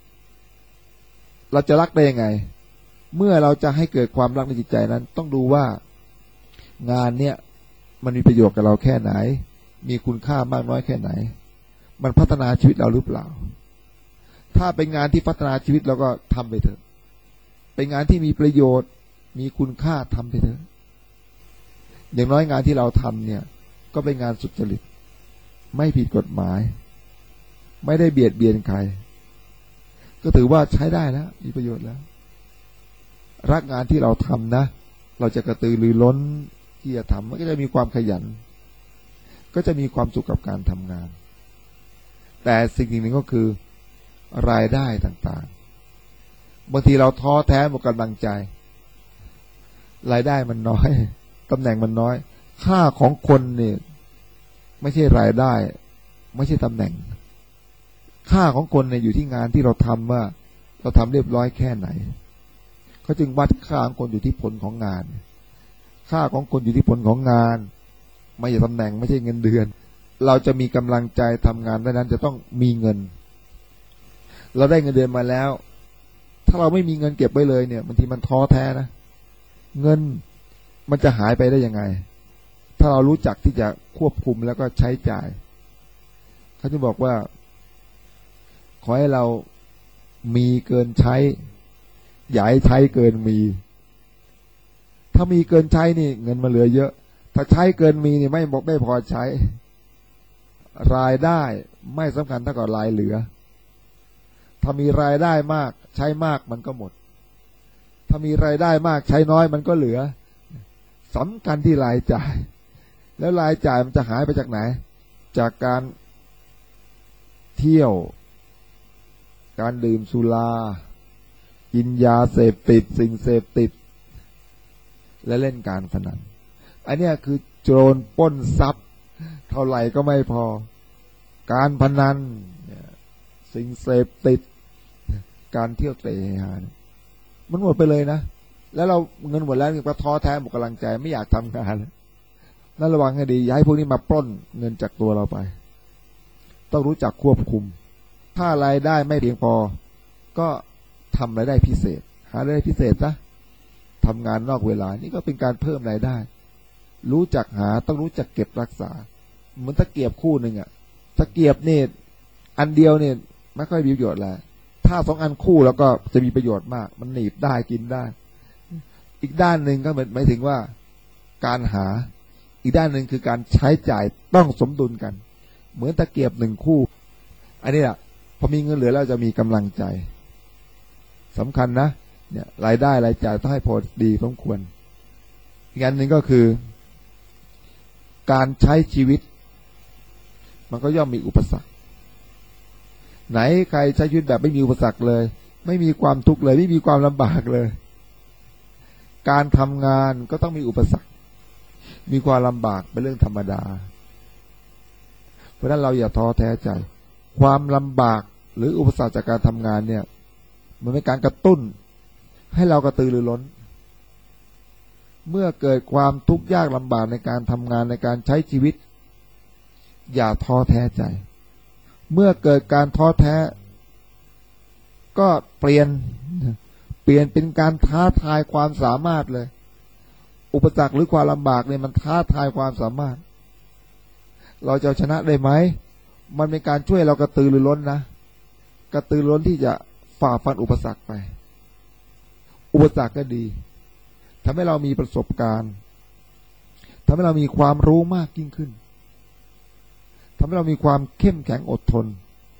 เราจะรักได้ยังไงเมื่อเราจะให้เกิดความรักในจิตใจนั้นต้องดูว่างานเนี่ยมันมีประโยชน์กับเราแค่ไหนมีคุณค่ามากน้อยแค่ไหนมันพัฒนาชีวิตเราหรือเปล่าถ้าเป็นงานที่พัฒนาชีวิตเราก็ทำไปเถอะเป็นงานที่มีประโยชน์มีคุณค่าทำไปเถอะอย่างน้อยงานที่เราทำเนี่ยก็เป็นงานสุจริตไม่ผิดกฎหมายไม่ได้เบียดเบียนใครก็ถือว่าใช้ได้แล้วมีประโยชน์แล้วรักงานที่เราทำนะเราจะกระตือรือร้นที่จะทำมันก็จะมีความขยันก็จะมีความสุขกับการทำงานแต่สิ่งหนึ่งก็คือรายได้ต่างๆบางทีเราท้อแท้หมดกำลังใจรายได้มันน้อยตำแหน่งมันน้อยค่าของคนเนี่ยไม่ใช่รายได้ไม่ใช่ตำแหน่งค่าของคนเนี่ยอยู่ที่งานที่เราทำว่าเราทำเรียบร้อยแค่ไหนเขาจึงวัดค่าของคนอยู่ที่ผลของงานค่าของคนอยู่ที่ผลของงานไม่ใช่ตำแหน่งไม่ใช่เงินเดือนเราจะมีกำลังใจทำงานได้นั้นจะต้องมีเงินเราได้เงินเดือนมาแล้วถ้าเราไม่มีเงินเก็บไว้เลยเนี่ยบางทีมันท้อแท้นะเงินมันจะหายไปได้ยังไงถ้าเรารู้จักที่จะควบคุมแล้วก็ใช้จ่ายเขาจะบอกว่าขอให้เรามีเกินใช้อย่าให้ใช้เกินมีถ้ามีเกินใช้นี่เงินมาเหลือเยอะถ้าใช้เกินมีนี่ไม่ไม่พอใช้รายได้ไม่สำคัญเท่ากับรายเหลือถ้ามีรายได้มากใช้มากมันก็หมดถ้ามีรายได้มากใช้น้อยมันก็เหลือสำคัญที่รายจ่ายแล้วรายจ่ายมันจะหายไปจากไหนจากการเที่ยวการดื่มสุรากินยาเสพติดสิ่งเสพติดและเล่นการพนันอันนี้คือโจรปล้นทรัพย์เท่าไหร่ก็ไม่พอการพนันสิ่งเสพติดการเที่ยวเตะหามันหมดไปเลยนะแล้วเราเงินหมดแล้วก็ท้อแท้หมดกำลังใจไม่อยากทำงานแล้วนั่นระวังให้ดีอย่าให้พวกนี้มาปล้นเงินจากตัวเราไปต้องรู้จักควบคุมถ้ารายได้ไม่เพียงพอก็ทำรายได้พิเศษหารายได้พิเศษนะทำงานนอกเวลานี่ก็เป็นการเพิ่มรายได้รู้จักหาต้องรู้จักเก็บรักษาเหมือนตะเกียบคู่หนึ่งอะตะเกียบเนี่ยอันเดียวเนี่ยไม่ค่อยมีประโยชน์แล้วถ้าสองอันคู่แล้วก็จะมีประโยชน์มากมันหนีบได้กินได้อีกด้านหนึ่งก็หมายถึงว่าการหาอีกด้านหนึ่งคือการใช้จ่ายต้องสมดุลกันเหมือนตะเกียบหนึ่งคู่อันนี้แหละพอมีเงินเหลือแล้วจะมีกำลังใจสำคัญนะเนี่ยรายได้รายจ่ายต้องให้พอดีสมควรอีกอันหนึ่งก็คือการใช้ชีวิตมันก็ย่อมมีอุปสรรคไหนใครใช้ชีวิตแบบไม่มีอุปสรรคเลยไม่มีความทุกข์เลยไม่มีความลำบากเลยการทำงานก็ต้องมีอุปสรรคมีความลำบากเป็นเรื่องธรรมดาเพราะฉะนั้นเราอย่าท้อแท้ใจความลำบากหรืออุปสรรคจากการทำงานเนี่ยมันเป็นการกระตุ้นให้เรากระตือรือร้นเมื่อเกิดความทุกข์ยากลำบากในการทำงานในการใช้ชีวิตอย่าท้อแท้ใจเมื่อเกิดการท้อแท้ก็เปลี่ยนเปลี่ยนเป็นการท้าทายความสามารถเลยอุปสรรคหรือความลำบากเนี่ยมันท้าทายความสามารถเราจะชนะได้ไหมมันเป็นการช่วยเรากระตือรือร้นนะกระตือรือร้นที่จะฝ่าฟันอุปสรรคไปอุปสรรคก็ดีทำให้เรามีประสบการณ์ทำให้เรามีความรู้มากยิ่งขึ้นทำให้เรามีความเข้มแข็งอดทน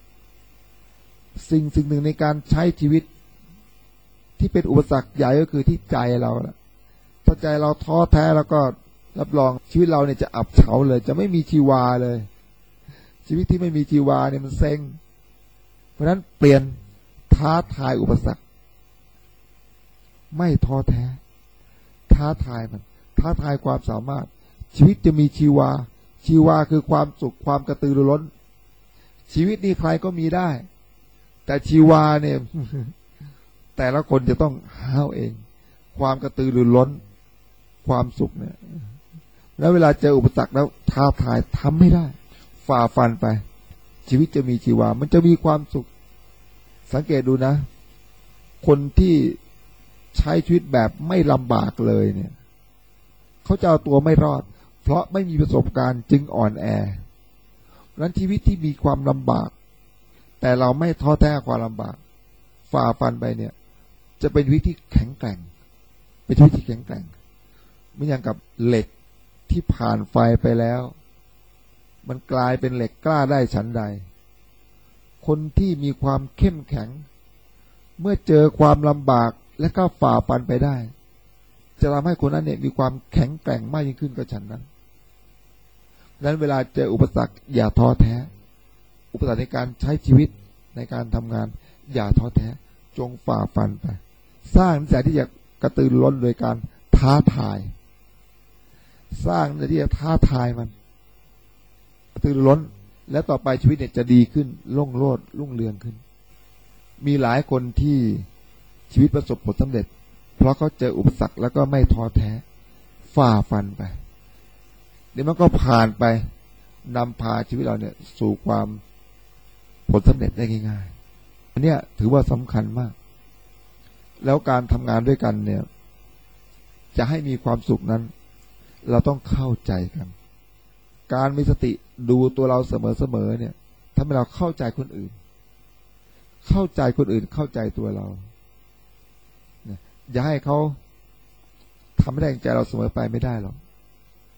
สิ่งสิ่งหนึ่งในการใช้ชีวิตที่เป็นอุปสรรคใหญ่ก็คือที่ใจเราแหละถ้าใจเราท้อแท้แล้วก็รับรองชีวิตเราเนี่ยจะอับเฉาเลยจะไม่มีชีวาเลยชีวิตที่ไม่มีชีวาเนี่ยมันเซ็งเพราะฉะนั้นเปลี่ยนท้าทายอุปสรรคไม่ท้อแท้ท้าทายมันท้าทายความสามารถชีวิตจะมีชีวาชีวาคือความสุขความกระตือรือร้นชีวิตนี้ใครก็มีได้แต่ชีวาเนี่ย แต่ละคนจะต้องหาเองความกระตือรือร้นความสุขเนี่ยแล้วเวลาเจออุปสรรคแล้วท้าทายทำไม่ได้ฝ่าฟันไปชีวิตจะมีชีวามันจะมีความสุขสังเกตดูนะคนที่ใช้ชีวิตแบบไม่ลำบากเลยเนี่ยเขาจะเอาตัวไม่รอดเพราะไม่มีประสบการณ์จึงอ่อนแอดังนั้นชีวิตที่มีความลำบากแต่เราไม่ท้อแท้ความลำบากฝ่าฟันไปเนี่ยจะเป็นชีวิตที่แข็งแกร่งเป็นชีวิตที่แข็งแกร่งเหมือนอย่างกับเหล็กที่ผ่านไฟไปแล้วมันกลายเป็นเหล็กกล้าได้ฉันใดคนที่มีความเข้มแข็งเมื่อเจอความลำบากและก็ฝ่าฟันไปได้จะทำให้คนนั้นเนี่ยมีความแข็งแกร่งมากยิ่งขึ้นก็ฉันนั้นดังนั้นเวลาเจออุปสรรคอย่าท้อแท้อุปสรรคในการใช้ชีวิตในการทำงานอย่าท้อแท้จงฝ่าฟันไปสร้างนิสัยที่จะกระตือรือร้นโดยการท้าทายสร้างนิสัยที่จะท้าทายมันกระตือรือร้นและต่อไปชีวิตเนี่ยจะดีขึ้นรุ่งโรจน์รุ่งเรืองขึ้นมีหลายคนที่ชีวิตประสบผลสำเร็จเพราะเขาเจออุปสรรคแล้วก็ไม่ท้อแท้ฝ่าฟันไปเดี๋ยวมันก็ผ่านไปนำพาชีวิตเราเนี่ยสู่ความผลสำเร็จได้ง่ายๆอันเนี้ยถือว่าสำคัญมากแล้วการทำงานด้วยกันเนี่ยจะให้มีความสุขนั้นเราต้องเข้าใจกันการมีสติดูตัวเราเสมอๆเนี่ยทำให้เราเข้าใจคนอื่นเข้าใจคนอื่นเข้าใจตัวเราอย่าให้เขาทำให้ได้ใจเราเสมอไปไม่ได้หรอก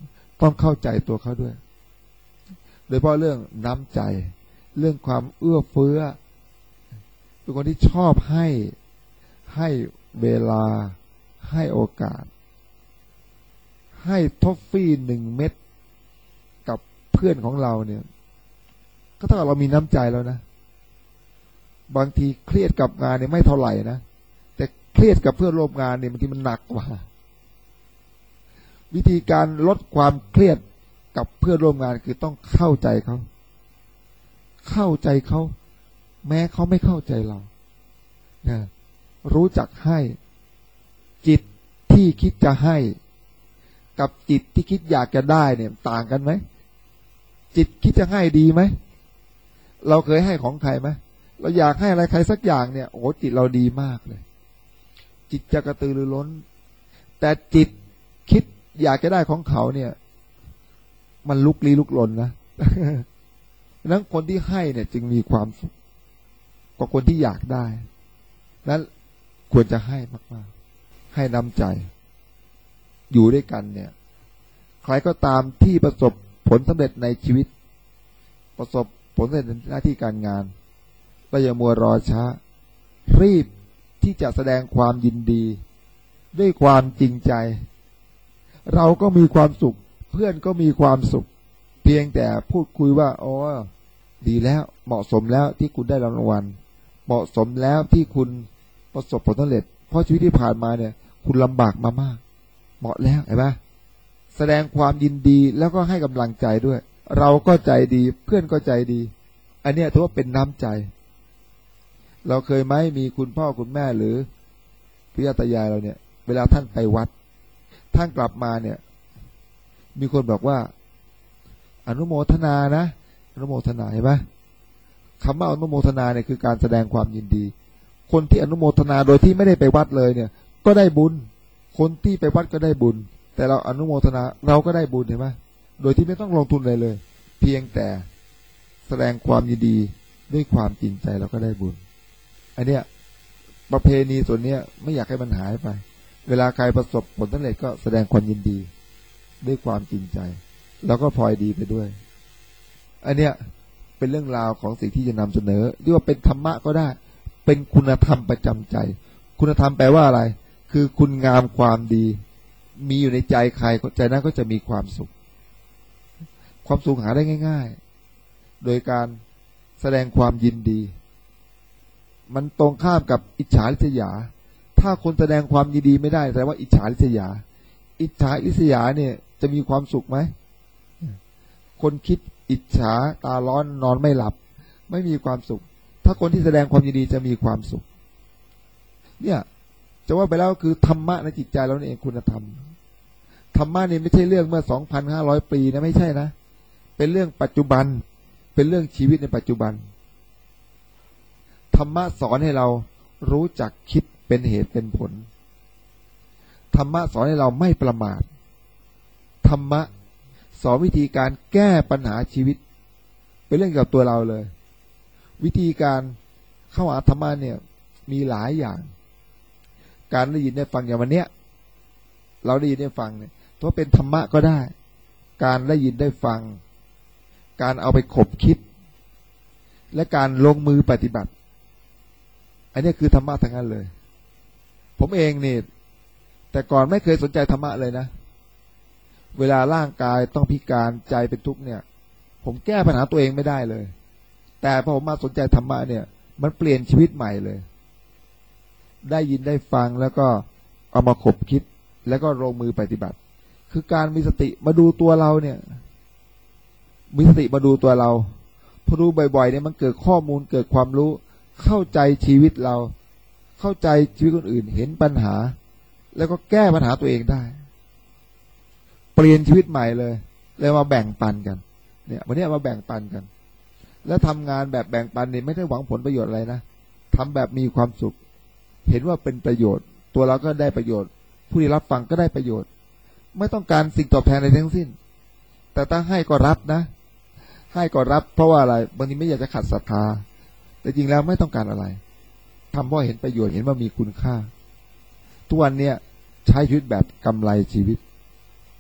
ต้องเข้าใจตัวเขาด้วยโดยเฉพาะเรื่องน้ำใจเรื่องความเอื้อเฟื้อเป็นคนที่ชอบให้ให้เวลาให้โอกาสให้ทอฟฟี่หนึ่งเม็ดกับเพื่อนของเราเนี่ยก็เท่ากับเรามีน้ำใจแล้วนะบางทีเครียดกับงานเนี่ยไม่เท่าไหร่นะแต่เครียดกับเพื่อนร่วมงานเนี่ยบางทีมันหนักกว่าวิธีการลดความเครียดกับเพื่อนร่วมงานคือต้องเข้าใจเขาเข้าใจเขาแม้เขาไม่เข้าใจเรานะรู้จักให้จิตที่คิดจะให้กับจิตที่คิดอยากจะได้เนี่ยต่างกันไหมจิตคิดจะให้ดีไหมเราเคยให้ของใครไหมเราอยากให้อะไรใครสักอย่างเนี่ยโอ้จิตเราดีมากเลยจิตจะกระตือรือร้นแต่จิตคิดอยากจะได้ของเขาเนี่ยมันลุกลี้ลุกลนนะดังนั้นคนที่ให้เนี่ยจึงมีความสุขกว่าคนที่อยากได้นั้นควรจะให้มากๆให้น้ำใจอยู่ด้วยกันเนี่ยใครก็ตามที่ประสบผลสำเร็จในชีวิตประสบผลสำเร็จในหน้าที่การงานก็อย่ามัวรอช้ารีบที่จะแสดงความยินดีด้วยความจริงใจเราก็มีความสุขเพื่อนก็มีความสุขเพียงแต่พูดคุยว่าอ๋อดีแล้วเหมาะสมแล้วที่คุณได้รางวัลเหมาะสมแล้วที่คุณประสบผลสำเร็จเพราะชีวิตที่ผ่านมาเนี่ยคุณลำบากมามากเหมาะแล้วเห็นไหมแสดงความยินดีแล้วก็ให้กำลังใจด้วยเราก็ใจดีเพื่อนก็ใจดีอันเนี้ยถือว่าเป็นน้ำใจเราเคยไหมมีคุณพ่อคุณแม่หรือพี่ตายายเราเนี่ยเวลาท่านไปวัดท่านกลับมาเนี่ยมีคนบอกว่าอนุโมทนานะอนุโมทนาเห็นไหมคำว่าอนุโมทนาเนี่ยคือการแสดงความยินดีคนที่อนุโมทนาโดยที่ไม่ได้ไปวัดเลยเนี่ยก็ได้บุญคนที่ไปวัดก็ได้บุญแต่เราอนุโมทนาเราก็ได้บุญเห็นไหมโดยที่ไม่ต้องลงทุนอะไรเลยเพียงแต่แสดงความยินดีด้วยความจริงใจเราก็ได้บุญอันเนี้ยประเพณีส่วนเนี้ยไม่อยากให้มันหายไปเวลาใครประสบผลสำเร็จก็แสดงความยินดีด้วยความจริงใจแล้วก็พลอยดีไปด้วยอันเนี้ยเป็นเรื่องราวของสิ่งที่จะนำเสนอเรียกว่าเป็นธรรมะก็ได้เป็นคุณธรรมประจำใจคุณธรรมแปลว่าอะไรคือคุณงามความดีมีอยู่ในใจใครใจนั้นก็จะมีความสุขความสุขหาได้ง่ายๆโดยการแสดงความยินดีมันตรงข้ามกับอิจฉาริษยาถ้าคนแสดงความยินดีไม่ได้แสดงว่าอิจฉาริษยาอิจฉาริษยาเนี่ยจะมีความสุขไหมคนคิดอิจฉาตาร้อนนอนไม่หลับไม่มีความสุขถ้าคนที่แสดงความยินดีจะมีความสุขเนี่ยจะว่าไปแล้วคือธรรมะในจิตใจเราเองคุณธรรมธรรมะนี่ไม่ใช่เรื่องเมื่อ สองพันห้าร้อย ปีนะไม่ใช่นะเป็นเรื่องปัจจุบันเป็นเรื่องชีวิตในปัจจุบันธรรมะสอนให้เรารู้จักคิดเป็นเหตุเป็นผลธรรมะสอนให้เราไม่ประมาทธรรมะสอนวิธีการแก้ปัญหาชีวิตเป็นเรื่องเกี่ยวกับตัวเราเลยวิธีการเข้าหาธรรมะเนี่ยมีหลายอย่างการได้ยินได้ฟังอย่างวันเนี้ยเราได้ยินได้ฟังเนี่ยถือว่าเป็นธรรมะก็ได้การได้ยินได้ฟังการเอาไปขบคิดและการลงมือปฏิบัติอันนี้คือธรรมะทั้งนั้นเลยผมเองนี่แต่ก่อนไม่เคยสนใจธรรมะเลยนะเวลาร่างกายต้องพิการใจเป็นทุกข์เนี่ยผมแก้ปัญหาตัวเองไม่ได้เลยแต่พอผมมาสนใจธรรมะเนี่ยมันเปลี่ยนชีวิตใหม่เลยได้ยินได้ฟังแล้วก็เอามาขบคิดแล้วก็ลงมือปฏิบัติคือการมีสติมาดูตัวเราเนี่ยมีสติมาดูตัวเราพอดูบ่อยๆเนี่ยมันเกิดข้อมูลเกิดความรู้เข้าใจชีวิตเราเข้าใจชีวิตคนอื่นเห็นปัญหาแล้วก็แก้ปัญหาตัวเองได้เปลี่ยนชีวิตใหม่เลยเลยมาแบ่งปันกันเนี่ยวันนี้มาแบ่งปันกันแล้วทำงานแบบแบ่งปันนี่ไม่ได้หวังผลประโยชน์อะไรนะทำแบบมีความสุขเห็นว่าเป็นประโยชน์ตัวเราก็ได้ประโยชน์ผู้ที่รับฟังก็ได้ประโยชน์ไม่ต้องการสิ่งตอบแทนอะไรทั้งสิ้นแต่ถ้าให้ก็รับนะให้ก็รับเพราะว่าอะไรบางทีไม่อยากจะขัดศรัทธาแต่จริงแล้วไม่ต้องการอะไรทำเพราะเห็นประโยชน์เห็นว่ามีคุณค่าทุกวันเนี่ยใช้ชีวิตแบบกำไรชีวิต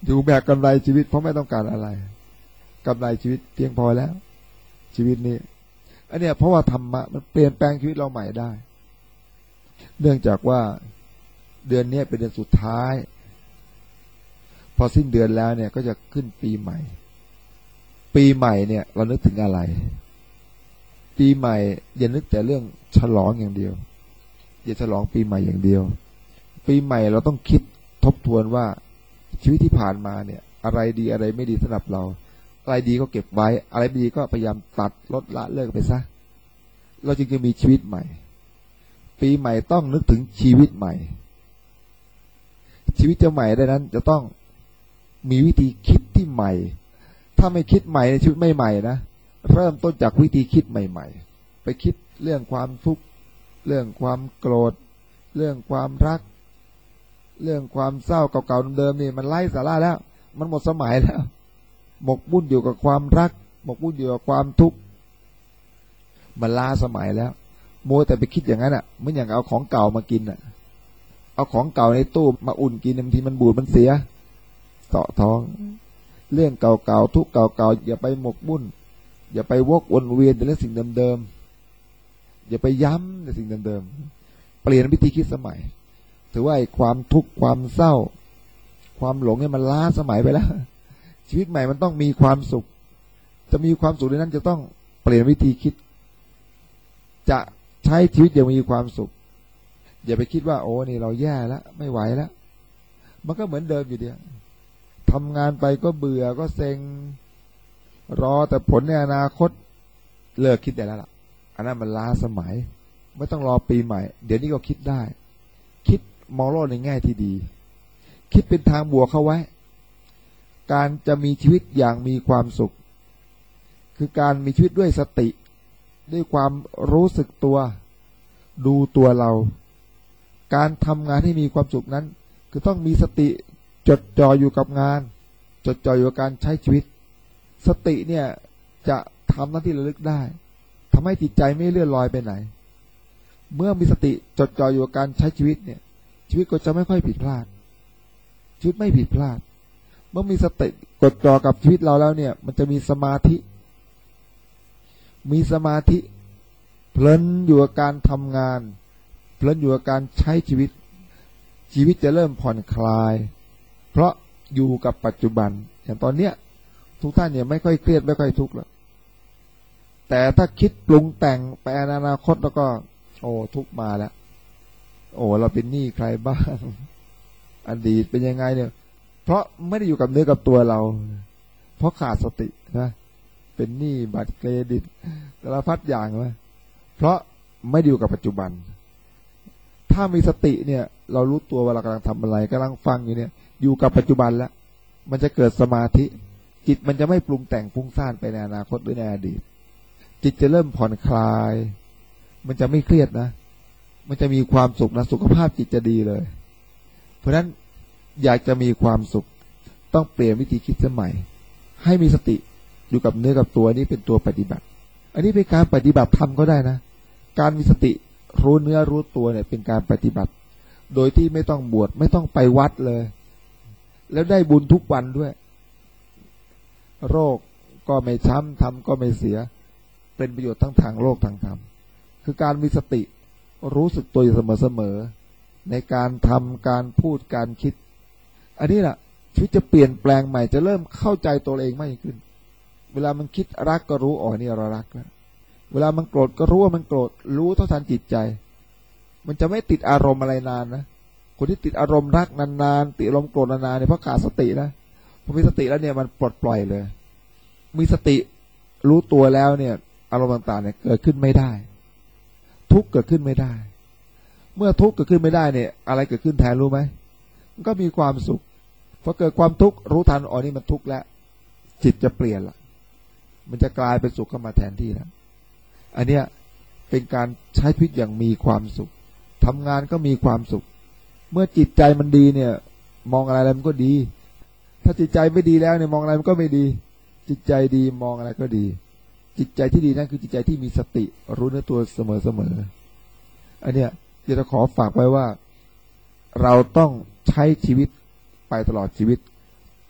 อยู่แบบกำไรชีวิตเพราะไม่ต้องการอะไรกำไรชีวิตเพียงพอแล้วชีวิตนี้อันเนี้ยเพราะว่าธรรมะมันเปลี่ยนแปลงชีวิตเราใหม่ได้เนื่องจากว่าเดือนนี้เป็นเดือนสุดท้ายพอสิ้นเดือนแล้วเนี่ยก็จะขึ้นปีใหม่ปีใหม่เนี่ยเรานึกถึงอะไรปีใหม่อย่านึกแต่เรื่องฉลองอย่างเดียวอย่าฉลองปีใหม่อย่างเดียวปีใหม่เราต้องคิดทบทวนว่าชีวิตที่ผ่านมาเนี่ยอะไรดีอะไรไม่ดีสำหรับเราอะไรดีก็เก็บไว้อะไรไม่ดีก็พยายามตัดลดละเลิกไปซะเราจึงจะมีชีวิตใหม่ปีใหม่ต้องนึกถึงชีวิตใหม่ชีวิตจะใหม่ได้นั้นจะต้องมีวิธีคิดที่ใหม่ถ้าไม่คิดใหม่ในชีวิตไม่ใหม่นะเริ่มต้นจากวิธีคิดใหม่ๆไปคิดเรื่องความทุกข์เรื่องความโกรธเรื่องความรักเรื่องความเศร้าเก่าๆเดิมๆนี่มันไร้สาระแล้วมันหมดสมัยแล้วหมกมุ่นอยู่กับความรักหมกมุ่นอยู่กับความทุกข์มันล้าสมัยแล้วมัวแต่ไปคิดอย่างนั้นอ่ะเหมือนอย่างเอาของเก่ามากินอ่ะเอาของเก่าในตู้มาอุ่นกินบางทีมันบูดมันเสียเสาะท้องเรื่องเก่าๆทุกเก่าๆอย่าไปหมกมุ่นอย่าไปวกวนเวียนแต่เรื่องสิ่งเดิมๆอย่าไปย้ำในสิ่งเดิมๆเปลี่ยนวิธีคิดสมัยถือว่าไอ้ความทุกข์ความเศร้าความหลงเนี่ยมันล้าสมัยไปแล้วชีวิตใหม่มันต้องมีความสุขจะมีความสุขในนั้นจะต้องเปลี่ยนวิธีคิดจะใช้ชีวิตอย่างมีความสุขอย่าไปคิดว่าโอ้นี่เราแย่แล้วไม่ไหวแล้วมันก็เหมือนเดิมอยู่เดียวทำงานไปก็เบื่อก็เซ็งรอแต่ผลในอนาคตเลิกคิดได้แล้วล่ะอันนั้นมันล้าสมัยไม่ต้องรอปีใหม่เดี๋ยวนี้ก็คิดได้คิดมองโลกในแง่ที่ดีคิดเป็นทางบวกเข้าไว้การจะมีชีวิตอย่างมีความสุขคือการมีชีวิตด้วยสติด้วยความรู้สึกตัวดูตัวเราการทำงานให้มีความสุขนั้นคือต้องมีสติจดจ่ออยู่กับงานจดจ่ออยู่กับการใช้ชีวิตสติเนี่ยจะทำหน้าที่ระลึกได้ทำให้จิตใจไม่เลื่อนลอยไปไหนเมื่อมีสติจดจ่ออยู่กับการใช้ชีวิตเนี่ยชีวิตก็จะไม่ค่อยผิดพลาดชีวิตไม่ผิดพลาดเมื่อมีสติจดจ่อกับชีวิตเราแล้วเนี่ยมันจะมีสมาธิมีสมาธิเพลินอยู่กับการทำงานเพลินอยู่กับการใช้ชีวิตชีวิตจะเริ่มผ่อนคลายเพราะอยู่กับปัจจุบันอย่างตอนเนี้ยทุกท่านเนี่ยไม่ค่อยเครียดไม่ค่อยทุกข์แล้วแต่ถ้าคิดปรุงแต่งไปอนาคตแล้วก็โอ้ทุกข์มาแล้วโอ้เราเป็นหนี้ใครบ้างอดีตเป็นยังไงเนี่ยเพราะไม่ได้อยู่กับเนื้อกับตัวเราเพราะขาดสตินะเป็นหนี้บัตรเครดิตสารพัดอย่างนะเพราะไม่ได้อยู่กับปัจจุบันถ้ามีสติเนี่ยเรารู้ตัวว่าเรากำลังทำอะไรกำลังฟังอยู่เนี่ยอยู่กับปัจจุบันแล้วมันจะเกิดสมาธิจิตมันจะไม่ปรุงแต่งฟุ้งซ่านไปในอนาคตหรือในอดีตจิตจะเริ่มผ่อนคลายมันจะไม่เครียดนะมันจะมีความสุขนะสุขภาพจิตจะดีเลยเพราะฉะนั้นอยากจะมีความสุขต้องเปลี่ยนวิธีคิดสมัยให้มีสติอยู่กับเนื้อกับตัวนี้เป็นตัวปฏิบัติอันนี้เป็นการปฏิบัติธรรมก็ได้นะการมีสติรู้เนื้อรู้ตัวเนี่ยเป็นการปฏิบัติโดยที่ไม่ต้องบวชไม่ต้องไปวัดเลยแล้วได้บุญทุกวันด้วยโรคก็ไม่ช้ำทำก็ไม่เสียเป็นประโยชน์ทั้งทางโลกทางธรรมคือการมีสติรู้สึกตัวอยู่เสมอๆในการทำการพูดการคิดอันนี้แหละชีวิตจะเปลี่ยนแปลงใหม่จะเริ่มเข้าใจตัวเองมากขึ้นเวลามันคิดรักก็รู้อ๋อนี่เรารักแล้วเวลามันโกรธก็รู้ว่ามันโกรธรู้เท่าทันจิตใจมันจะไม่ติดอารมณ์อะไรนานนะคนที่ติดอารมณ์รักนานๆติดอารมณ์โกรธนานๆเนี่ยเพราะขาดสตินะพอมีสติแล้วเนี่ยมันปลดปล่อยเลยมีสติรู้ตัวแล้วเนี่ยอารมณ์ต่างๆเนี่ยเกิดขึ้นไม่ได้ทุกข์เกิดขึ้นไม่ได้เมื่อทุกข์เกิดขึ้นไม่ได้เนี่ยอะไรเกิดขึ้นแทนรู้ไหมมันก็มีความสุขพอเกิดความทุกข์รู้ทันอ๋อนี่มันทุกข์แล้วจิตจะเปลี่ยนละมันจะกลายเป็นสุขเข้ามาแทนที่แล้วอันเนี้ยเป็นการใช้ชีวิตอย่างมีความสุขทำงานก็มีความสุขเมื่อจิตใจมันดีเนี่ยมองอะไรอะไรมันก็ดีถ้าจิตใจไม่ดีแล้วเนี่ยมองอะไรมันก็ไม่ดีจิตใจดีมองอะไรก็ดีจิตใจที่ดีนั่นคือจิตใจที่มีสติรู้เนื้อตัวเสมอๆอันเนี้ยจะขอฝากไว้ว่าเราต้องใช้ชีวิตไปตลอดชีวิต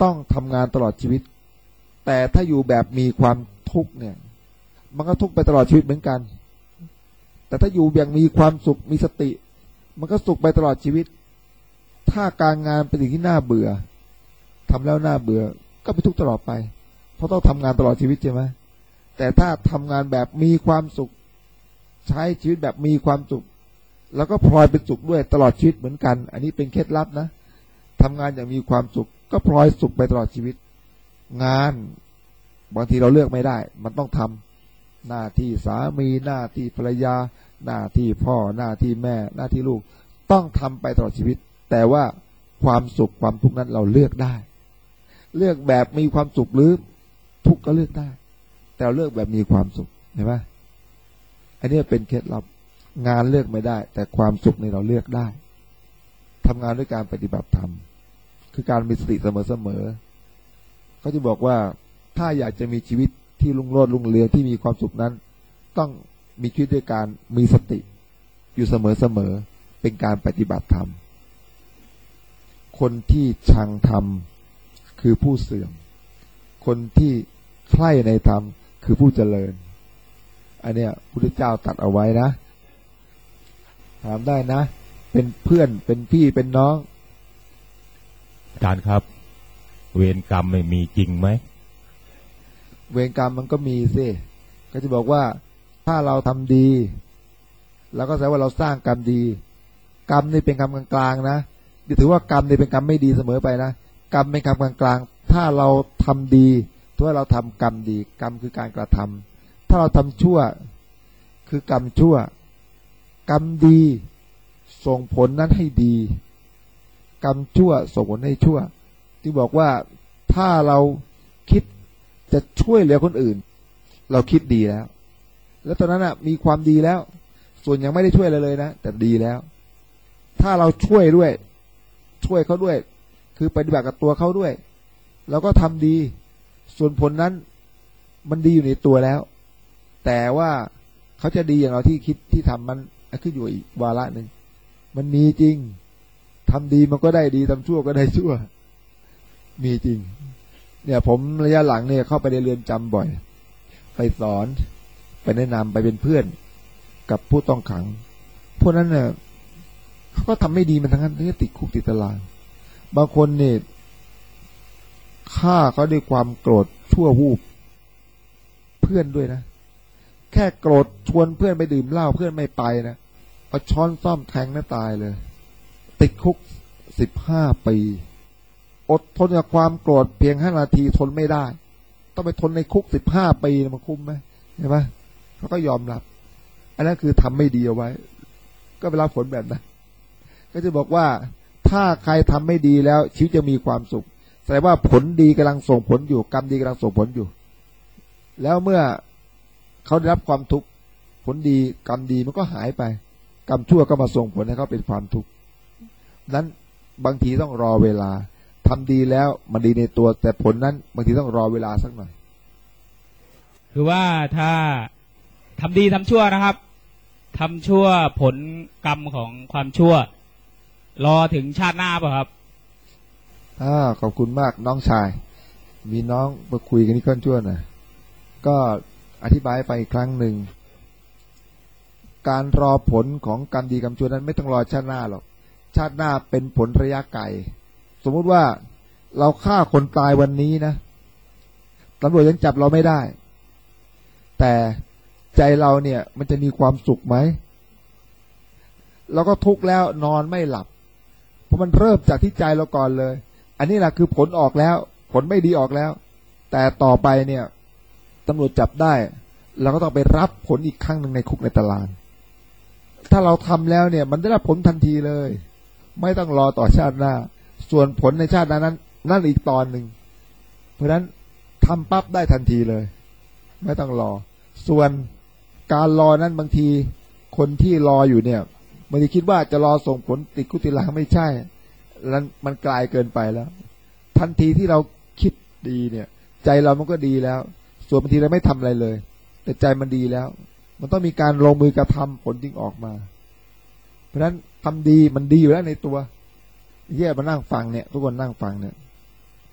ต้องทำงานตลอดชีวิตแต่ถ้าอยู่แบบมีความทุกข์เนี่ยมันก็ทุกข์ไปตลอดชีวิตเหมือนกันแต่ถ้าอยู่อย่างมีความสุขมีสติมันก็สุขไปตลอดชีวิตถ้าการงานเป็นสิ่งที่น่าเบื่อทำแล้วน่าเบื่อก็เป็นทุกข์ตลอดไปเพราะต้องทำงานตลอดชีวิตใช่ไหมแต่ถ้าทำงานแบบมีความสุขใช้ชีวิตแบบมีความสุขแล้วก็พลอยเป็นสุขด้วยตลอดชีวิตเหมือนกันอันนี้เป็นเคล็ดลับนะทำงานอย่างมีความสุขก็พลอยสุขไปตลอดชีวิตงานบางทีเราเลือกไม่ได้มันต้องทำหน้าที่สามีหน้าที่ภรรยาหน้าที่พ่อหน้าที่แม่หน้าที่ลูกต้องทำไปตลอดชีวิตแต่ว่าความสุขความทุกข์นั้นเราเลือกได้เลือกแบบมีความสุขหรือทุกข์ก็เลือกได้แต่เราเลือกแบบมีความสุขเห็นไหมอันนี้เป็นเคล็ดลับงานเลือกไม่ได้แต่ความสุขในเราเลือกได้ทำงานด้วยการปฏิบัติธรรมคือการมีสติเสมอๆเขาจะบอกว่าถ้าอยากจะมีชีวิตที่รุ่งโรจน์รุ่งเรืองที่มีความสุขนั้นต้องมีชีวิตด้วยการมีสติอยู่เสมอๆเป็นการปฏิบัติธรรมคนที่ชังธรรมคือผู้เสื่อมคนที่ใคร่ในธรรมคือผู้เจริญอันเนี้ยพระพุทธเจ้าตรัสเอาไว้นะถามได้นะเป็นเพื่อนเป็นพี่เป็นน้องอาจารย์ครับเวรกรรมไม่มีจริงไหมเวรกรรมมันก็มีสิก็จะบอกว่าถ้าเราทำดีเราก็แสดงว่าเราสร้างกรรมดีกรรมนี่เป็นกรรมกลางๆนะถือว่ากรรมนี่เป็นกรรมไม่ดีเสมอไปนะกรรมเป็นกรรมกลางๆถ้าเราทำดีถือว่าเราทำกรรมดีกรรมคือการกระทำถ้าเราทำชั่วคือกรรมชั่วกรรมดีส่งผลนั้นให้ดีกรรมชั่วส่งผลให้ชั่วที่บอกว่าถ้าเราคิดจะช่วยเหลือคนอื่นเราคิดดีแล้วแล้วตอนนั้นอ่ะมีความดีแล้วส่วนยังไม่ได้ช่วยอะไรเลยนะแต่ดีแล้วถ้าเราช่วยด้วยช่วยเขาด้วยคือปฏิบัติกับตัวเขาด้วยเราก็ทำดีส่วนผลนั้นมันดีอยู่ในตัวแล้วแต่ว่าเขาจะดีอย่างเราที่คิดที่ทำมันขึ้นอยู่อีกวาระหนึ่งมันมีจริงทำดีมันก็ได้ดีทำชั่วก็ได้ชั่วมีจริงเนี่ยผมระยะหลังเนี่ยเข้าไปในเรือนจำบ่อยไปสอนไปแนะนำไปเป็นเพื่อนกับผู้ต้องขังพวกนั้นเนี่ยเขาก็ทำไม่ดีมันทั้งนั้นที่ติดคุกติดตารางบางคนเนี่ยฆ่าเขาด้วยความโกรธชั่ววูบเพื่อนด้วยนะแค่โกรธชวนเพื่อนไปดื่มเหล้าเพื่อนไม่ไปนะเอาช้อนซ่อมแทงหน้าตายเลยติดคุกสิบห้าปีอดทนกับความโกรธเพียงห้านาทีทนไม่ได้ต้องไปทนในคุกสิบห้าปีมันคุ้มไหมเห็นไหมเขาก็ยอมรับอันนั้นคือทำไม่ดีเอาไว้ก็ไปรับผลแบบนั้นก็จะบอกว่าถ้าใครทำไม่ดีแล้วชีวิตจะมีความสุขแสดงว่าผลดีกำลังส่งผลอยู่กรรมดีกำลังส่งผลอยู่แล้วเมื่อเขาได้รับความทุกข์ผลดีกรรมดีมันก็หายไปกรรมชั่วก็มาส่งผลให้เขาเป็นความทุกข์นั้นบางทีต้องรอเวลาทำดีแล้วมันดีในตัวแต่ผลนั้นบางทีต้องรอเวลาสักหน่อยคือว่าถ้าทำดีทำชั่วนะครับทำชั่วผลกรรมของความชั่วรอถึงชาติหน้าป่ะครับอ่าขอบคุณมากน้องชายมีน้องมาคุยกันนี่ค่อนชั่วหน่อยก็อธิบายไปอีกครั้งหนึ่งการรอผลของกรรมดีกรรมชั่วนั้นไม่ต้องรอชาติหน้าหรอกชาติหน้าเป็นผลระยะไกลสมมุติว่าเราฆ่าคนตายวันนี้นะตำรวจยังจับเราไม่ได้แต่ใจเราเนี่ยมันจะมีความสุขไหมเราก็ทุกข์แล้วนอนไม่หลับเพราะมันเริ่มจากที่ใจเราก่อนเลยอันนี้แหละคือผลออกแล้วผลไม่ดีออกแล้วแต่ต่อไปเนี่ยตำรวจจับได้เราก็ต้องไปรับผลอีกครั้งหนึ่งในคุกในตารางถ้าเราทำแล้วเนี่ยมันได้รับผลทันทีเลยไม่ต้องรอต่อชาติหน้าส่วนผลในชาตินั้นนั่นอีกตอนหนึ่งเพราะฉะนั้นทำปั๊บได้ทันทีเลยไม่ต้องรอส่วนการรอนั้นบางทีคนที่รออยู่เนี่ยบางทีคิดว่าจะรอส่งผลติดคุกติดตารางไม่ใช่แล้วมันไกลเกินไปแล้วทันทีที่เราคิดดีเนี่ยใจเรามันก็ดีแล้วส่วนบางทีเราไม่ทำอะไรเลยแต่ใจมันดีแล้วมันต้องมีการลงมือกระทำผลจึงออกมาเพราะฉะนั้นทำดีมันดีอยู่แล้วในตัวแย่มานั่งฟังเนี่ยทุกคนนั่งฟังเนี่ย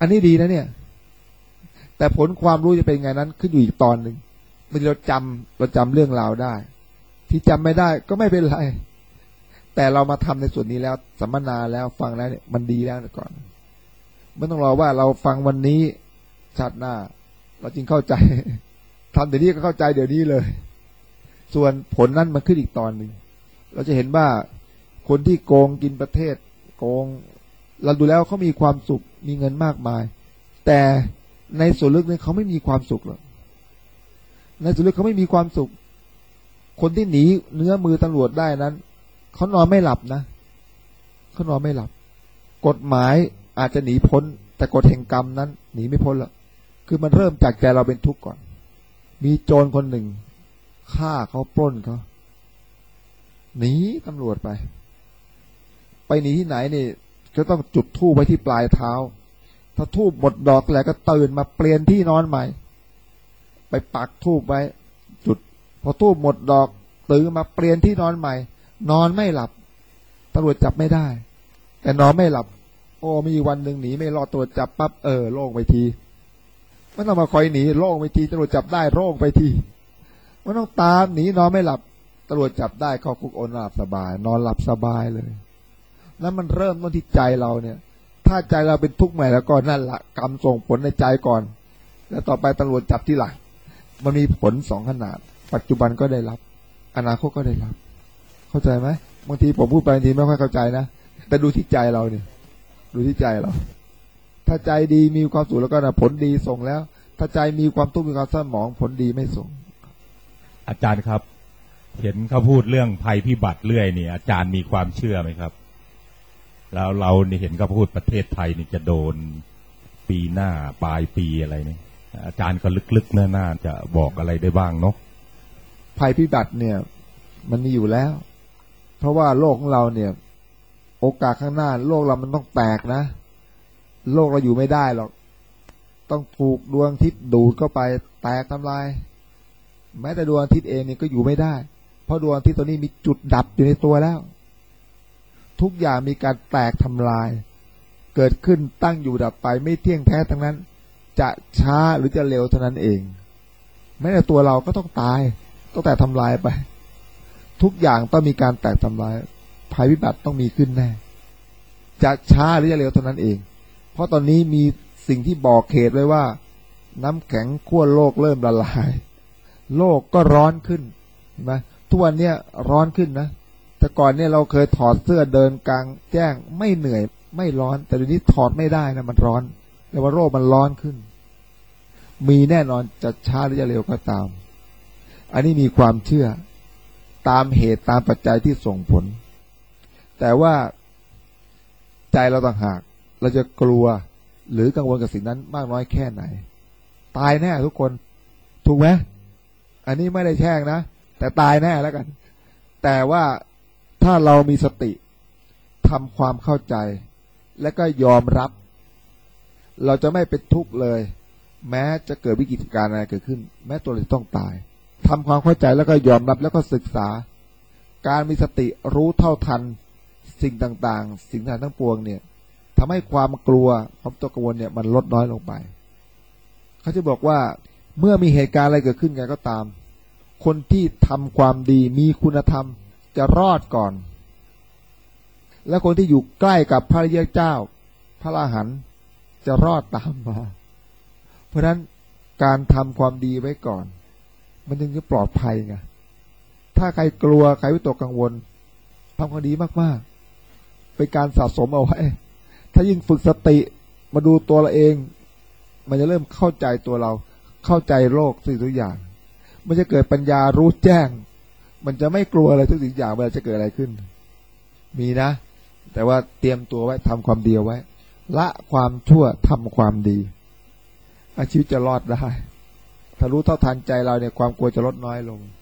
อันนี้ดีนะเนี่ยแต่ผลความรู้จะเป็นไงนั้นขึ้นอยู่อีกตอนหนึ่งเมื่อเราจำเราจำเรื่องราวได้ที่จำไม่ได้ก็ไม่เป็นไรแต่เรามาทำในส่วนนี้แล้วสัมมนาแล้วฟังแล้วเนี่ยมันดีแล้วก่อนไม่ต้องรอว่าเราฟังวันนี้ชาติหน้าเราจริงเข้าใจทำเดี๋ยวนี้ก็เข้าใจเดี๋ยวนี้เลยส่วนผลนั้นมันขึ้นอีกตอนหนึ่งเราจะเห็นว่าคนที่โกงกินประเทศโกงเราดูแล้วเขามีความสุขมีเงินมากมายแต่ในส่วนลึกเนี่ยเขาไม่มีความสุขหรอกในส่วนลึกเขาไม่มีความสุขคนที่หนีเนื้อมือตำรวจได้นั้นเขานอนไม่หลับนะเขานอนไม่หลับกฎหมายอาจจะหนีพ้นแต่กฎแห่งกรรมนั้นหนีไม่พ้นหรอกคือมันเริ่มจากใจเราเป็นทุกข์ก่อนมีโจรคนหนึ่งฆ่าเขาปล้นเขาหนีตำรวจไปไปหนีที่ไหนนี่ก็ต้องจุดธูปไว้ที่ปลายเท้าถ้าธูปหมดดอกแล้วก็ตื่นมาเปลี่ยนที่นอนใหม่ไปปักธูปไว้จุดพอธูปหมดดอกตื่นมาเปลี่ยนที่นอนใหม่นอนไม่หลับตำรวจจับไม่ได้แต่นอนไม่หลับโอ้มีวันหนึ่งหนีไม่รอดตำรวจจับปั๊บเออโล่งไปทีไม่ต้องมาคอยหนีโล่งไปทีตำรวจจับได้โล่งไปทีไม่ต้องตามหนีนอนไม่หลับตำรวจจับได้เข้าคุกอนหลับสบายนอนหลับสบายเลยแล้วมันเริ่มต้นที่ใจเราเนี่ยถ้าใจเราเป็นทุกข์ใหม่แล้วก็นั่นละกรรมส่งผลในใจก่อนแล้วต่อไปตำรวจจับที่หลังมันมีผลสองขนาดปัจจุบันก็ได้รับอนาคตก็ได้รับเข้าใจไหมบางทีผมพูดไปบางทีไม่ค่อยเข้าใจนะแต่ดูที่ใจเราเนี่ยดูที่ใจเราถ้าใจดีมีความสุขแล้วก็นะผลดีส่งแล้วถ้าใจมีความทุกข์มีความเศร้าหมองผลดีไม่ส่งอาจารย์ครับเห็นเขาพูดเรื่องภัยพิบัติเรื่อยนี่อาจารย์มีความเชื่อไหมครับแล้วเรานี่เห็นเขาพูดประเทศไทยนี่จะโดนปีหน้าปลายปีอะไรนี่อาจารย์ก็ลึกๆน่าจะบอกอะไรได้บ้างเนาะภัยพิบัติเนี่ยมันมีอยู่แล้วเพราะว่าโลกของเราเนี่ยโอกาสข้างหน้าโลกเรามันต้องแตกนะโลกเราอยู่ไม่ได้หรอกต้องถูกดวงอาทิตย์ดูดเข้าไปแตกทำลายแม้แต่ดวงอาทิตย์เองเนี่ยก็อยู่ไม่ได้เพราะดวงอาทิตย์ตัวนี้มีจุดดับอยู่ในตัวแล้วทุกอย่างมีการแตกทำลายเกิดขึ้นตั้งอยู่ดับไปไม่เที่ยงแท้ทั้งนั้นจะช้าหรือจะเร็วเท่านั้นเองแม้แต่ตัวเราก็ต้องตายต้องแตกทำลายไปทุกอย่างต้องมีการแตกทำลายภัยพิบัติต้องมีขึ้นแน่จะช้าหรือจะเร็วเท่านั้นเองเพราะตอนนี้มีสิ่งที่บอกเหตุไว้ว่าน้ำแข็งขั้วโลกเริ่มละลายโลกก็ร้อนขึ้นเห็นไหมทุกวันเนี้ยร้อนขึ้นนะแต่ก่อนเนี่ยเราเคยถอดเสื้อเดินกลางแจ้งไม่เหนื่อยไม่ร้อนแต่เดี๋ยวนี้ถอดไม่ได้นะมันร้อนแต่ว่าโลกมันร้อนขึ้นมีแน่นอนจะช้าหรือจะเร็วก็ตามอันนี้มีความเชื่อตามเหตุตามปัจจัยที่ส่งผลแต่ว่าใจเราต่างหากเราจะกลัวหรือกังวลกับสิ่งนั้นมากน้อยแค่ไหนตายแน่ทุกคนถูกไหมอันนี้ไม่ได้แช่งนะแต่ตายแน่แล้วกันแต่ว่าถ้าเรามีสติทำความเข้าใจและก็ยอมรับเราจะไม่เป็นทุกข์เลยแม้จะเกิดวิกฤตการณ์อะไรเกิดขึ้นแม้ตัวเราจะต้องตายทำความเข้าใจแล้วก็ยอมรับแล้วก็ศึกษาการมีสติรู้เท่าทันสิ่งต่างๆสิ่งต่างทั้งปวงเนี่ยทำให้ความกลัวความตกกังวลเนี่ยมันลดน้อยลงไปเขาจะบอกว่าเมื่อมีเหตุการณ์อะไรเกิดขึ้นไงก็ตามคนที่ทำความดีมีคุณธรรมจะรอดก่อนและคนที่อยู่ใกล้กับพระริยเจ้าพระอรหันต์จะรอดตามมาเพราะฉะนั้นการทำความดีไว้ก่อนมันจึงจะปลอดภัยไงถ้าใครกลัวใครวิตกกังวลทำความดีมากๆเป็นการสะสมเอาไว้ถ้ายิ่งฝึกสติมาดูตัวเราเองมันจะเริ่มเข้าใจตัวเราเข้าใจโลกสิ่งทุกอย่างมันจะเกิดปัญญารู้แจ้งมันจะไม่กลัวอะไรทุกสิ่งอย่างเวลาจะเกิดอะไรขึ้นมีนะแต่ว่าเตรียมตัวไว้ทำความดีไว้ละความชั่วทำความดีชีวิตจะรอดได้ถ้ารู้เท่าทันใจเราเนี่ยความกลัวจะลดน้อยลง